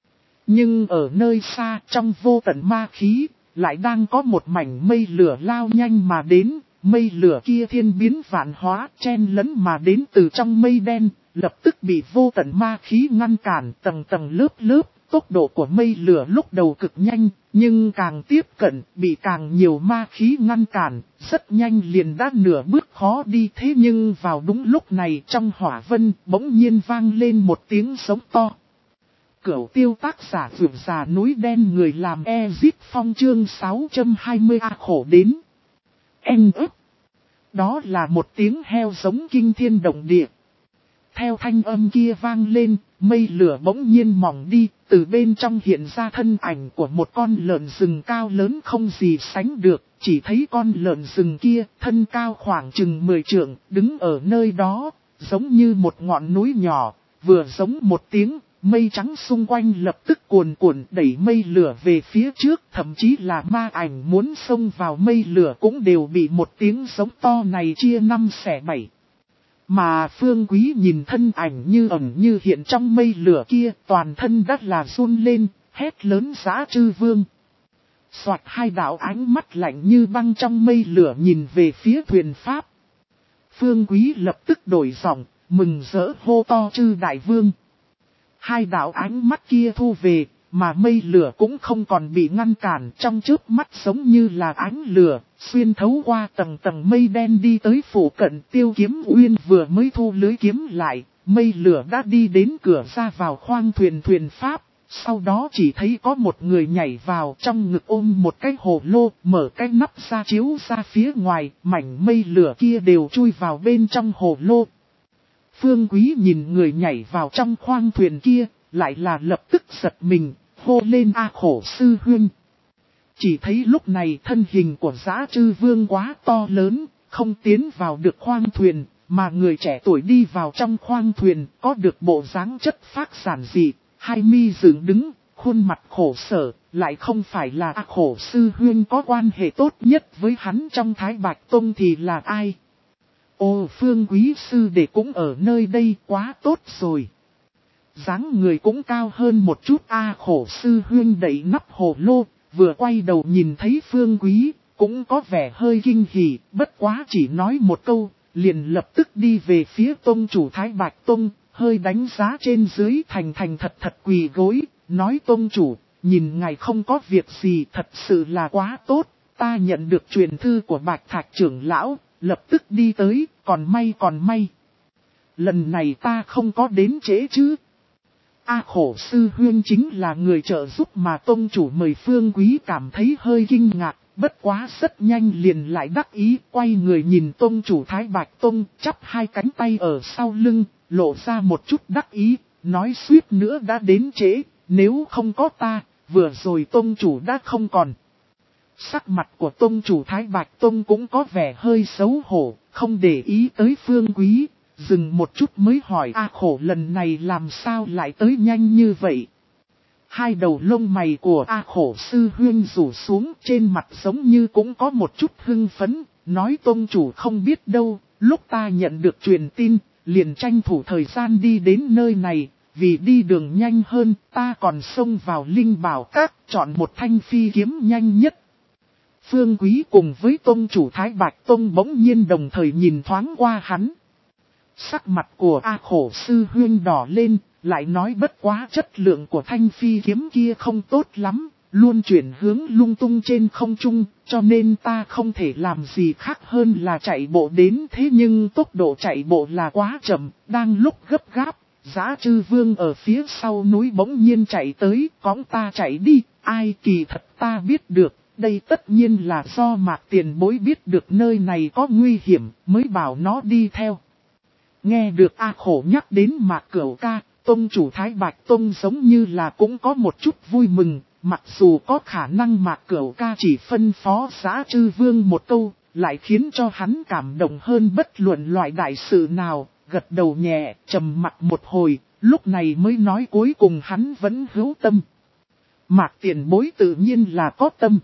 Nhưng ở nơi xa trong vô tận ma khí, lại đang có một mảnh mây lửa lao nhanh mà đến, mây lửa kia thiên biến vạn hóa, chen lẫn mà đến từ trong mây đen, lập tức bị vô tận ma khí ngăn cản tầng tầng lớp lớp, tốc độ của mây lửa lúc đầu cực nhanh, nhưng càng tiếp cận, bị càng nhiều ma khí ngăn cản, rất nhanh liền đã nửa bước khó đi. Thế nhưng vào đúng lúc này trong hỏa vân bỗng nhiên vang lên một tiếng giống to. Cửu tiêu tác giả vượt già núi đen người làm Ezip Phong chương sáu trăm hai mươi A khổ đến. Anh ức. Đó là một tiếng heo giống kinh thiên động địa. Theo thanh âm kia vang lên, mây lửa bỗng nhiên mỏng đi, từ bên trong hiện ra thân ảnh của một con lợn rừng cao lớn không gì sánh được. Chỉ thấy con lợn rừng kia, thân cao khoảng chừng mười trượng, đứng ở nơi đó, giống như một ngọn núi nhỏ, vừa giống một tiếng. Mây trắng xung quanh lập tức cuồn cuộn đẩy mây lửa về phía trước, thậm chí là ma ảnh muốn xông vào mây lửa cũng đều bị một tiếng giống to này chia năm xẻ bảy. Mà Phương Quý nhìn thân ảnh như ẩn như hiện trong mây lửa kia, toàn thân đất là run lên, hét lớn Dã Trư Vương. Soạt, hai đạo ánh mắt lạnh như băng trong mây lửa nhìn về phía thuyền pháp. Phương Quý lập tức đổi giọng, mừng rỡ hô to Trư Đại Vương. Hai đạo ánh mắt kia thu về, mà mây lửa cũng không còn bị ngăn cản, trong chớp mắt giống như là ánh lửa, xuyên thấu qua tầng tầng mây đen đi tới phủ cận. Tiêu Kiếm Uyên vừa mới thu lưới kiếm lại, mây lửa đã đi đến cửa ra vào khoang thuyền thuyền pháp, sau đó chỉ thấy có một người nhảy vào, trong ngực ôm một cái hồ lô, mở cái nắp ra chiếu ra phía ngoài, mảnh mây lửa kia đều chui vào bên trong hồ lô. Phương Quý nhìn người nhảy vào trong khoang thuyền kia, lại là lập tức giật mình, hô lên A khổ sư huynh. Chỉ thấy lúc này thân hình của Dã Trư Vương quá to lớn, không tiến vào được khoang thuyền, mà người trẻ tuổi đi vào trong khoang thuyền, có được bộ dáng chất phác giản dị, hai mi dựng đứng, khuôn mặt khổ sở, lại không phải là A khổ sư huynh. Có quan hệ tốt nhất với hắn trong Thái Bạch Tông thì là ai? Ô, Phương Quý sư đệ cũng ở nơi đây, quá tốt rồi. Dáng người cũng cao hơn một chút. A khổ sư huynh đẩy nắp hồ lô, vừa quay đầu nhìn thấy Phương Quý, cũng có vẻ hơi kinh hỉ, bất quá chỉ nói một câu, liền lập tức đi về phía tông chủ Thái Bạch Tông, hơi đánh giá trên dưới, thành thành thật thật quỳ gối, nói tông chủ, nhìn ngài không có việc gì thật sự là quá tốt, ta nhận được truyền thư của Bạch Thạch trưởng lão. lập tức đi tới, còn may còn may. Lần này ta không có đến trễ chứ. A Khổ sư huynh chính là người trợ giúp mà tông chủ mời Phương Quý cảm thấy hơi kinh ngạc, bất quá rất nhanh liền lại đắc ý, quay người nhìn tông chủ Thái Bạch Tông, chắp hai cánh tay ở sau lưng, lộ ra một chút đắc ý, nói suýt nữa đã đến trễ, nếu không có ta, vừa rồi tông chủ đã không còn. Sắc mặt của tông chủ Thái Bạch Tông cũng có vẻ hơi xấu hổ, không để ý tới Phương Quý. Dừng một chút mới hỏi A Khổ lần này làm sao lại tới nhanh như vậy. Hai đầu lông mày của A Khổ sư huynh rủ xuống, trên mặt giống như cũng có một chút hưng phấn, nói tông chủ không biết đâu, lúc ta nhận được truyền tin, liền tranh thủ thời gian đi đến nơi này, vì đi đường nhanh hơn, ta còn xông vào Linh Bảo Các, chọn một thanh phi kiếm nhanh nhất. Phương Quý cùng với tông chủ Thái Bạch Tông bỗng nhiên đồng thời nhìn thoáng qua hắn. Sắc mặt của A Khổ sư huynh đỏ lên, lại nói bất quá chất lượng của thanh phi kiếm kia không tốt lắm, luôn chuyển hướng lung tung trên không trung, cho nên ta không thể làm gì khác hơn là chạy bộ đến, thế nhưng tốc độ chạy bộ là quá chậm, đang lúc gấp gáp, Dã Trư Vương ở phía sau núi bỗng nhiên chạy tới, cõng ta chạy đi, ai kỳ thật ta biết được, đây tất nhiên là do Mạc Tiền Bối biết được nơi này có nguy hiểm, mới bảo nó đi theo. Nghe được A Khổ nhắc đến Mạc Cửu ca, tông chủ Thái Bạch Tông giống như là cũng có một chút vui mừng, mặc dù có khả năng Mạc Cửu ca chỉ phân phó Dã Trư Vương một câu, lại khiến cho hắn cảm động hơn bất luận loại đại sự nào, gật đầu nhẹ, trầm mặt một hồi, lúc này mới nói cuối cùng hắn vẫn hữu tâm. Mạc Tiền Bối tự nhiên là có tâm.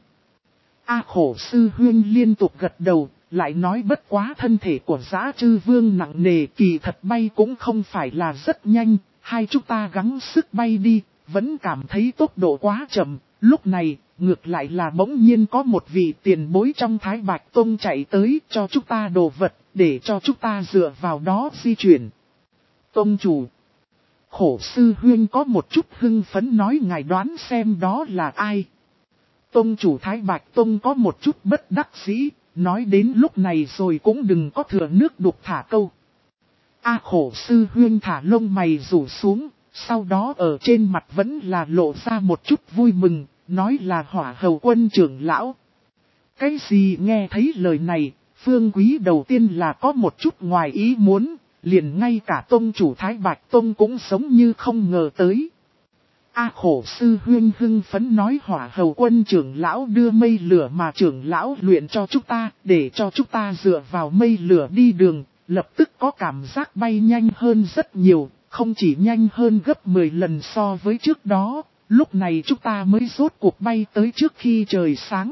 A Khổ sư huynh liên tục gật đầu. Lại nói bất quá thân thể của Dã Trư Vương nặng nề, kỳ thật bay cũng không phải là rất nhanh, hai chúng ta gắng sức bay đi, vẫn cảm thấy tốc độ quá chậm. Lúc này, ngược lại là bỗng nhiên có một vị tiền bối trong Thái Bạch Tông chạy tới cho chúng ta đồ vật, để cho chúng ta dựa vào đó di chuyển. Tông chủ Khổ sư huynh có một chút hưng phấn nói ngài đoán xem đó là ai. Tông chủ Thái Bạch Tông có một chút bất đắc dĩ. Nói đến lúc này rồi cũng đừng có thừa nước đục thả câu. A Khổ sư huynh thả lông mày rủ xuống, sau đó ở trên mặt vẫn là lộ ra một chút vui mừng, nói là Hỏa Hầu Quân trưởng lão. Cái gì nghe thấy lời này, Phương Quý đầu tiên là có một chút ngoài ý muốn, liền ngay cả tông chủ Thái Bạch Tông cũng giống như không ngờ tới. A Khổ sư huynh hưng phấn nói Hỏa Hầu Quân trưởng lão đưa mây lửa mà trưởng lão luyện cho chúng ta, để cho chúng ta dựa vào mây lửa đi đường, lập tức có cảm giác bay nhanh hơn rất nhiều, không chỉ nhanh hơn gấp mười lần so với trước đó, lúc này chúng ta mới rốt cuộc bay tới trước khi trời sáng.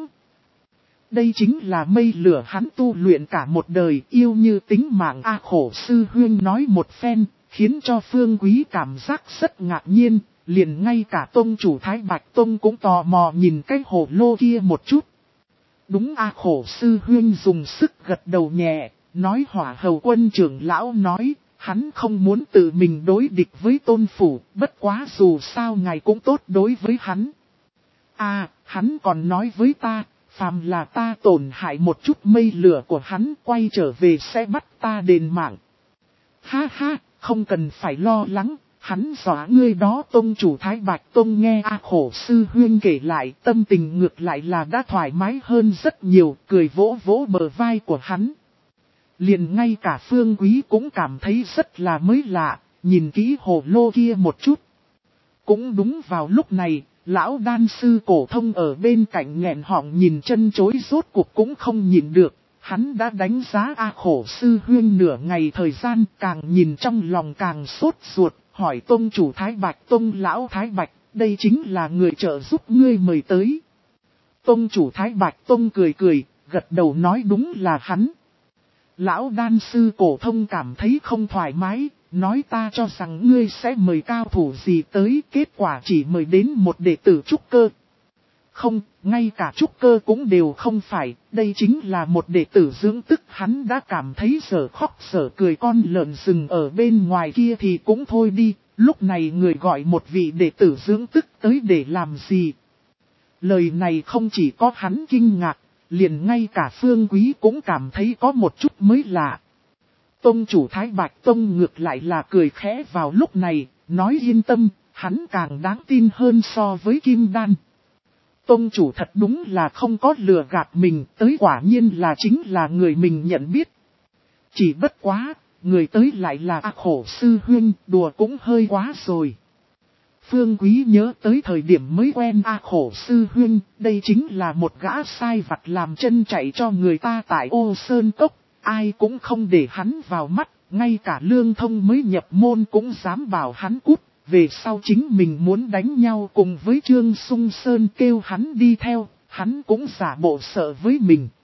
Đây chính là mây lửa hắn tu luyện cả một đời, yêu như tính mạng. A Khổ sư huynh nói một phen, khiến cho Phương Quý cảm giác rất ngạc nhiên. Liền ngay cả tông chủ Thái Bạch Tông cũng tò mò nhìn cái hồ lô kia một chút. Đúng A Khổ sư huynh dùng sức gật đầu nhẹ, nói Hỏa Hầu Quân trưởng lão nói, hắn không muốn tự mình đối địch với tôn phủ, bất quá dù sao ngài cũng tốt đối với hắn. À, hắn còn nói với ta, phàm là ta tổn hại một chút mây lửa của hắn quay trở về sẽ bắt ta đền mạng. Ha ha, không cần phải lo lắng. Hắn dọa ngươi đó. Tông chủ Thái Bạch Tông nghe A Khổ sư huynh kể lại, tâm tình ngược lại là đã thoải mái hơn rất nhiều, cười vỗ vỗ bờ vai của hắn. Liền ngay cả Phương Quý cũng cảm thấy rất là mới lạ, nhìn kỹ hồ lô kia một chút. Cũng đúng vào lúc này, lão đan sư Cổ Thông ở bên cạnh nghẹn họng nhìn chân chối rốt cuộc cũng không nhìn được. Hắn đã đánh giá A Khổ sư huynh nửa ngày thời gian, càng nhìn trong lòng càng sốt ruột. Hỏi tông chủ Thái Bạch Tông lão Thái Bạch, đây chính là người trợ giúp ngươi mời tới. Tông chủ Thái Bạch Tông cười cười, gật đầu nói đúng là hắn. Lão đan sư Cổ Thông cảm thấy không thoải mái, nói ta cho rằng ngươi sẽ mời cao thủ gì tới, kết quả chỉ mời đến một đệ tử trúc cơ. Không, ngay cả trúc cơ cũng đều không phải, đây chính là một đệ tử dưỡng tức. Hắn đã cảm thấy sở khóc sở cười, con lợn rừng ở bên ngoài kia thì cũng thôi đi, lúc này người gọi một vị đệ tử dưỡng tức tới để làm gì. Lời này không chỉ có hắn kinh ngạc, liền ngay cả Phương Quý cũng cảm thấy có một chút mới lạ. Tông chủ Thái Bạch Tông ngược lại là cười khẽ vào lúc này, nói yên tâm, hắn càng đáng tin hơn so với Kim Đan. Tông chủ thật đúng là không có lừa gạt mình, tới quả nhiên là chính là người mình nhận biết. Chỉ bất quá, người tới lại là A Khổ sư huynh, đùa cũng hơi quá rồi. Phương Quý nhớ tới thời điểm mới quen A Khổ sư huynh, đây chính là một gã sai vặt làm chân chạy cho người ta tại Ô Sơn Cốc, ai cũng không để hắn vào mắt, ngay cả Lương Thông mới nhập môn cũng dám bảo hắn cút, về sau chính mình muốn đánh nhau cùng với Trương Sung Sơn kêu hắn đi theo, hắn cũng giả bộ sợ với mình.